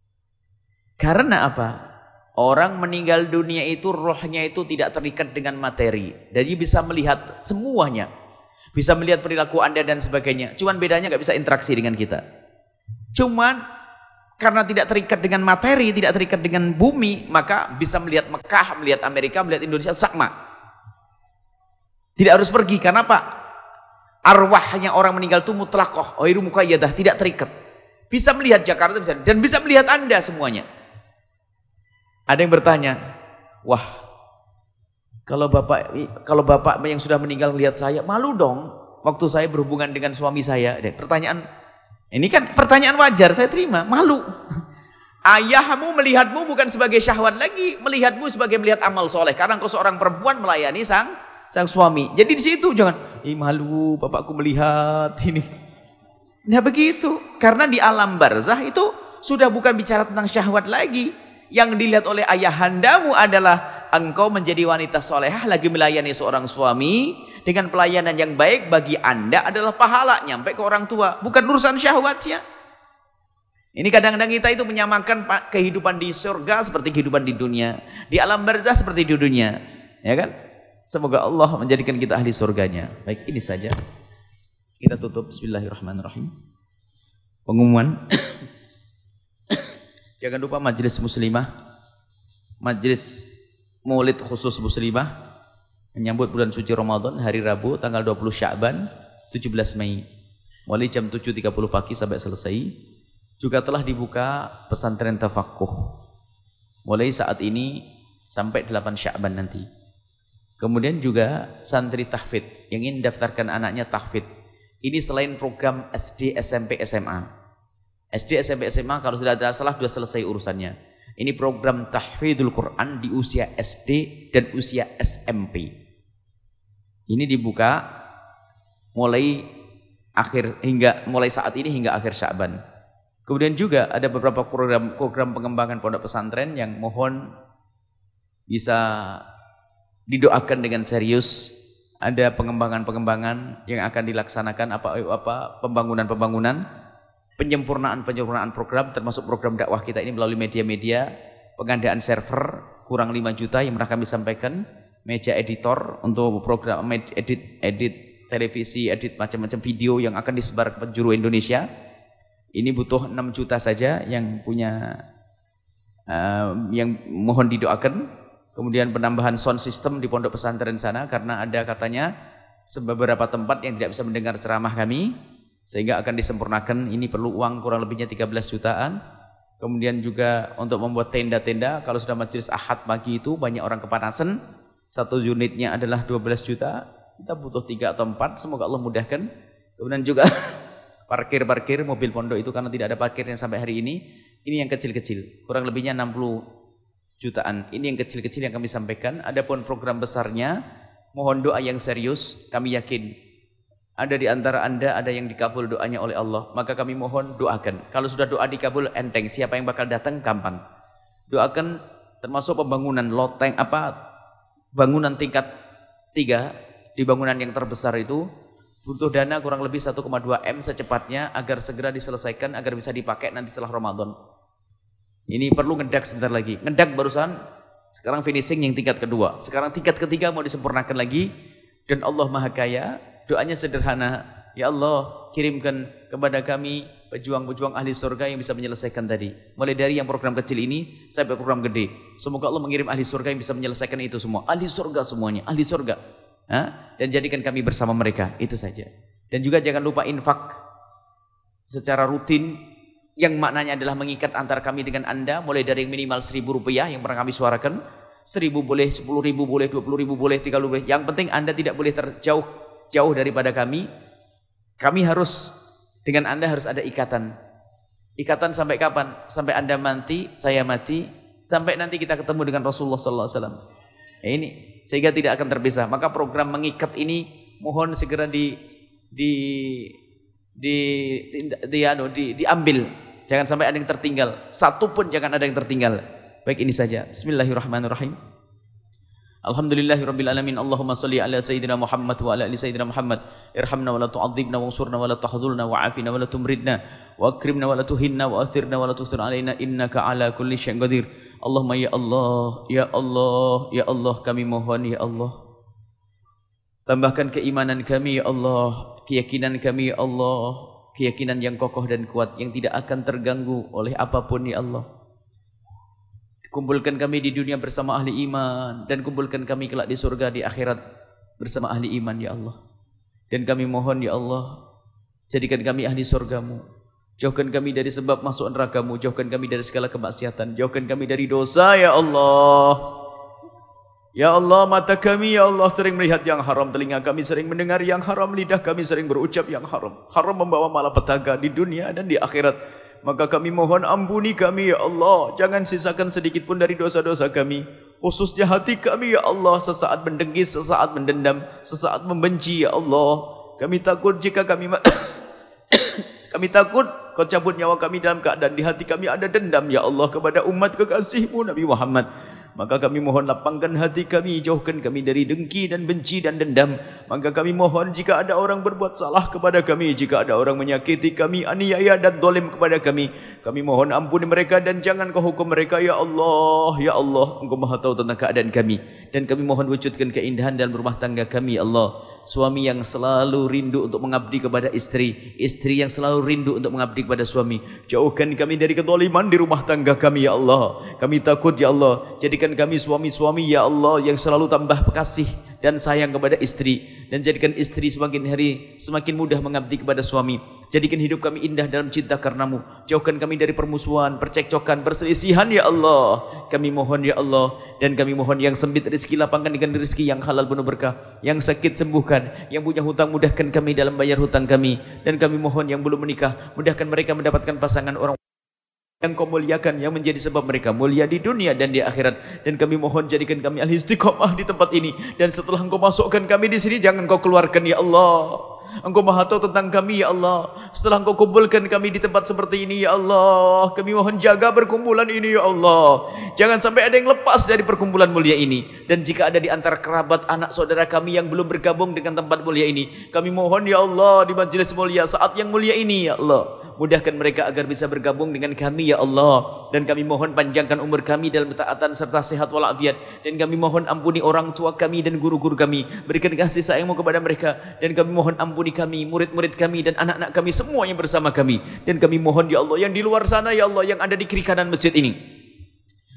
Karena apa? Orang meninggal dunia itu rohnya itu tidak terikat dengan materi. Jadi bisa melihat semuanya. Bisa melihat perilaku Anda dan sebagainya. Cuman bedanya nggak bisa interaksi dengan kita. Cuman karena tidak terikat dengan materi, tidak terikat dengan bumi, maka bisa melihat Mekah, melihat Amerika, melihat Indonesia sama. Tidak harus pergi, karena apa? Arwahnya orang meninggal itu mutlaqah, ghairu muqayyadah, tidak terikat. Bisa melihat Jakarta bisa, dan bisa melihat Anda semuanya. Ada yang bertanya, wah, kalau bapak kalau bapak yang sudah meninggal melihat saya, malu dong waktu saya berhubungan dengan suami saya. Pertanyaan ini kan pertanyaan wajar, saya terima. Malu. Ayahmu melihatmu bukan sebagai syahwat lagi, melihatmu sebagai melihat amal soleh. Karena engkau seorang perempuan melayani sang sang suami. Jadi di situ jangan, ih malu bapakku melihat ini. Nah begitu. Karena di alam barzah itu sudah bukan bicara tentang syahwat lagi. Yang dilihat oleh ayahandamu adalah engkau menjadi wanita solehah lagi melayani seorang suami. Dengan pelayanan yang baik bagi Anda adalah pahala nyampe ke orang tua, bukan urusan syahwatnya. Ini kadang-kadang kita itu menyamakan kehidupan di surga seperti kehidupan di dunia, di alam barzah seperti di dunia, ya kan? Semoga Allah menjadikan kita ahli surganya. Baik, ini saja. Kita tutup. Bismillahirrahmanirrahim. Pengumuman. Jangan lupa majelis muslimah, majelis maulid khusus muslimah menyambut bulan suci Ramadan hari Rabu tanggal dua puluh Sya'ban tujuh belas Mei mulai jam tujuh tiga puluh pagi sampai selesai. Juga telah dibuka pesantren tafaqquh mulai saat ini sampai delapan Sya'ban nanti. Kemudian juga santri tahfidz yang ingin daftarkan anaknya tahfidz. Ini selain program S D, S M P, S M A. S D, S M P, S M A kalau sudah ada salah sudah selesai urusannya. Ini program tahfidzul Quran di usia S D dan usia S M P. Ini dibuka mulai akhir hingga mulai saat ini hingga akhir Sya'ban. Kemudian juga ada beberapa program program pengembangan pondok pesantren yang mohon bisa didoakan dengan serius. Ada pengembangan-pengembangan yang akan dilaksanakan apa apa pembangunan-pembangunan, penyempurnaan-penyempurnaan program termasuk program dakwah kita ini melalui media-media, pengadaan server kurang lima juta yang pernah kami sampaikan. Meja editor untuk program edit edit televisi, edit macam-macam video yang akan disebar ke penjuru Indonesia. Ini butuh enam juta saja yang punya uh, yang mohon didoakan. Kemudian penambahan sound system di pondok pesantren sana karena ada katanya beberapa tempat yang tidak bisa mendengar ceramah kami sehingga akan disempurnakan. Ini perlu uang kurang lebihnya tiga belas jutaan. Kemudian juga untuk membuat tenda-tenda, kalau sudah majelis Ahad pagi itu banyak orang kepanasan, satu unitnya adalah dua belas juta, kita butuh tiga atau empat, semoga Allah mudahkan. Kemudian juga parkir-parkir mobil pondok itu karena tidak ada parkirnya sampai hari ini, ini yang kecil-kecil, kurang lebihnya enam puluh jutaan. Ini yang kecil-kecil yang kami sampaikan. Adapun program besarnya, mohon doa yang serius. Kami yakin ada di antara Anda ada yang dikabul doanya oleh Allah, maka kami mohon doakan. Kalau sudah doa dikabul enteng, siapa yang bakal datang gampang. Doakan termasuk pembangunan loteng apa bangunan tingkat tiga di bangunan yang terbesar itu butuh dana kurang lebih satu koma dua M secepatnya agar segera diselesaikan agar bisa dipakai nanti setelah Ramadan. Ini perlu ngedak sebentar lagi. Ngedak barusan, sekarang finishing yang tingkat kedua. Sekarang tingkat ketiga mau disempurnakan lagi. Dan Allah Maha Kaya, doanya sederhana. Ya Allah, kirimkan kepada kami pejuang-pejuang ahli surga yang bisa menyelesaikan tadi. Mulai dari yang program kecil ini sampai program gede. Semoga Allah mengirim ahli surga yang bisa menyelesaikan itu semua. Ahli surga semuanya, ahli surga. Ha? Dan jadikan kami bersama mereka, itu saja. Dan juga jangan lupa infak secara rutin yang maknanya adalah mengikat antara kami dengan Anda, mulai dari yang minimal seribu rupiah yang pernah kami suarakan, seribu boleh, sepuluh ribu boleh, dua puluh ribu boleh, tiga puluh ribu boleh. Yang penting Anda tidak boleh terjauh jauh daripada kami. Kami harus, dengan Anda harus ada ikatan. Ikatan sampai kapan? Sampai Anda mati, saya mati, sampai nanti kita ketemu dengan Rasulullah sallallahu alaihi wasallam. Ya ini, sehingga tidak akan terpisah. Maka program mengikat ini mohon segera di di di di, di, anu, di diambil. Jangan sampai ada yang tertinggal. Satu pun jangan ada yang tertinggal. Baik, ini saja. Bismillahirrahmanirrahim. Alhamdulillahirabbil alamin. Allahumma shalli ala sayyidina Muhammad wa ala ali sayyidina Muhammad. Irhamna wa la tu'adzibna wansurna wa la tahdhulna wa afina wa la tumridna wa akrimna wa la tuhinna wa athirna wa la tusir alaina innaka ala kulli syai'in qadir. Allahumma ya Allah, ya Allah, ya Allah, kami mohon ya Allah. Tambahkan keimanan kami ya Allah, keyakinan kami ya Allah, keyakinan yang kokoh dan kuat yang tidak akan terganggu oleh apapun ya Allah. Kumpulkan kami di dunia bersama ahli iman dan kumpulkan kami kelak di surga di akhirat bersama ahli iman ya Allah. Dan kami mohon ya Allah, jadikan kami ahli surgamu. Jauhkan kami dari sebab masuk neraka-Mu, jauhkan kami dari segala kemaksiatan, jauhkan kami dari dosa ya Allah. Ya Allah, mata kami ya Allah sering melihat yang haram, telinga kami sering mendengar yang haram, lidah kami sering berucap yang haram. Haram membawa malapetaka di dunia dan di akhirat. Maka kami mohon ampuni kami ya Allah. Jangan sisakan sedikit pun dari dosa-dosa kami. Khususnya hati kami ya Allah, sesaat mendengki, sesaat mendendam, sesaat membenci ya Allah. Kami takut jika kami kami takut Kau cabut nyawa kami dalam keadaan di hati kami ada dendam ya Allah kepada umat kekasih-Mu Nabi Muhammad. Maka kami mohon lapangkan hati kami, jauhkan kami dari dengki dan benci dan dendam. Maka kami mohon jika ada orang berbuat salah kepada kami, jika ada orang menyakiti kami, aniaya dan zalim kepada kami, kami mohon ampuni mereka dan jangan Kau hukum mereka ya Allah. Ya Allah, Engkau Maha tahu tentang keadaan kami. Dan kami mohon wujudkan keindahan dalam rumah tangga kami ya Allah. Suami yang selalu rindu untuk mengabdi kepada istri, istri yang selalu rindu untuk mengabdi kepada suami. Jauhkan kami dari kezaliman di rumah tangga kami ya Allah. Kami takut ya Allah. Jadikan kami suami-suami ya Allah yang selalu tambah kasih dan sayang kepada istri, dan jadikan istri semakin hari semakin mudah mengabdi kepada suami. Jadikan hidup kami indah dalam cinta karenamu. Jauhkan kami dari permusuhan, percekcokan, perselisihan ya Allah. Kami mohon ya Allah. Dan kami mohon yang sempit rezeki lapangkan dengan rezeki yang halal penuh berkah. Yang sakit sembuhkan. Yang punya hutang mudahkan kami dalam bayar hutang kami. Dan kami mohon yang belum menikah, mudahkan mereka mendapatkan pasangan orang yang Kau muliakan, yang menjadi sebab mereka mulia di dunia dan di akhirat. Dan kami mohon jadikan kami ahli istiqomah di tempat ini. Dan setelah Engkau masukkan kami di sini, jangan Kau keluarkan ya Allah. Engkau Maha tahu tentang kami ya Allah. Setelah Engkau kumpulkan kami di tempat seperti ini ya Allah, kami mohon jaga perkumpulan ini ya Allah. Jangan sampai ada yang lepas dari perkumpulan mulia ini. Dan jika ada di antara kerabat, anak saudara kami yang belum bergabung dengan tempat mulia ini, kami mohon ya Allah di majelis mulia saat yang mulia ini ya Allah, mudahkan mereka agar bisa bergabung dengan kami ya Allah. Dan kami mohon panjangkan umur kami dalam ketaatan serta sehat walafiat. Dan kami mohon ampuni orang tua kami dan guru-guru kami, berikan kasih sayang-Mu kepada mereka. Dan kami mohon ampuni kami, murid-murid kami dan anak-anak kami semua yang bersama kami. Dan kami mohon ya Allah yang di luar sana ya Allah, yang ada di kiri kanan masjid ini,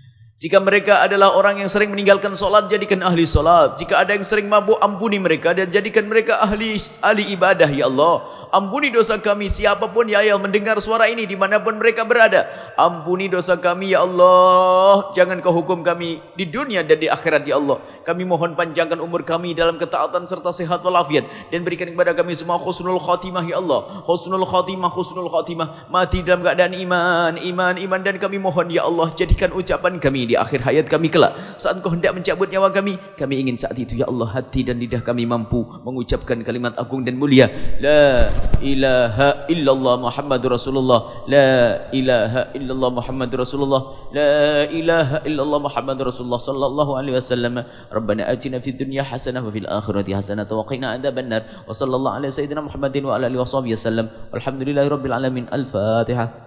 Jika mereka adalah orang yang sering meninggalkan solat, jadikan ahli solat. Jika ada yang sering mabuk, ampuni mereka dan jadikan mereka ahli ahli ibadah ya Allah. Ampuni dosa kami, siapapun ya Allah mendengar suara ini dimanapun mereka berada. Ampuni dosa kami ya Allah. Jangan kau hukum kami di dunia dan di akhirat ya Allah. Kami mohon panjangkan umur kami dalam ketaatan serta sehat walafiat. Dan berikan kepada kami semua khusnul khatimah ya Allah. Khusnul khatimah, khusnul khatimah. Mati dalam keadaan iman, iman, iman. Dan kami mohon ya Allah, jadikan ucapan kami di akhir hayat kami kelak. Saat kau hendak mencabut nyawa kami, kami ingin saat itu ya Allah hati dan lidah kami mampu mengucapkan kalimat agung dan mulia. La ilaha illallah Muhammadur Rasulullah. La ilaha illallah Muhammadur Rasulullah. La ilaha illallah Muhammadur Rasulullah sallallahu alaihi wasallam. Rabbana atina fid dunya hasanah wa fil akhirati hasanah wa qina adzabannar. Wa sallallahu alaihi sayyidina Muhammadin wa ala alihi washabihi wasallam. Walhamdulillahi rabbil alamin. Al-Fatihah.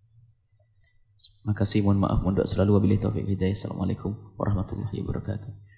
Makasih, mohon maaf, mohon doa selalu, wabillahi taufiq hidayah. Assalamualaikum warahmatullahi wabarakatuh.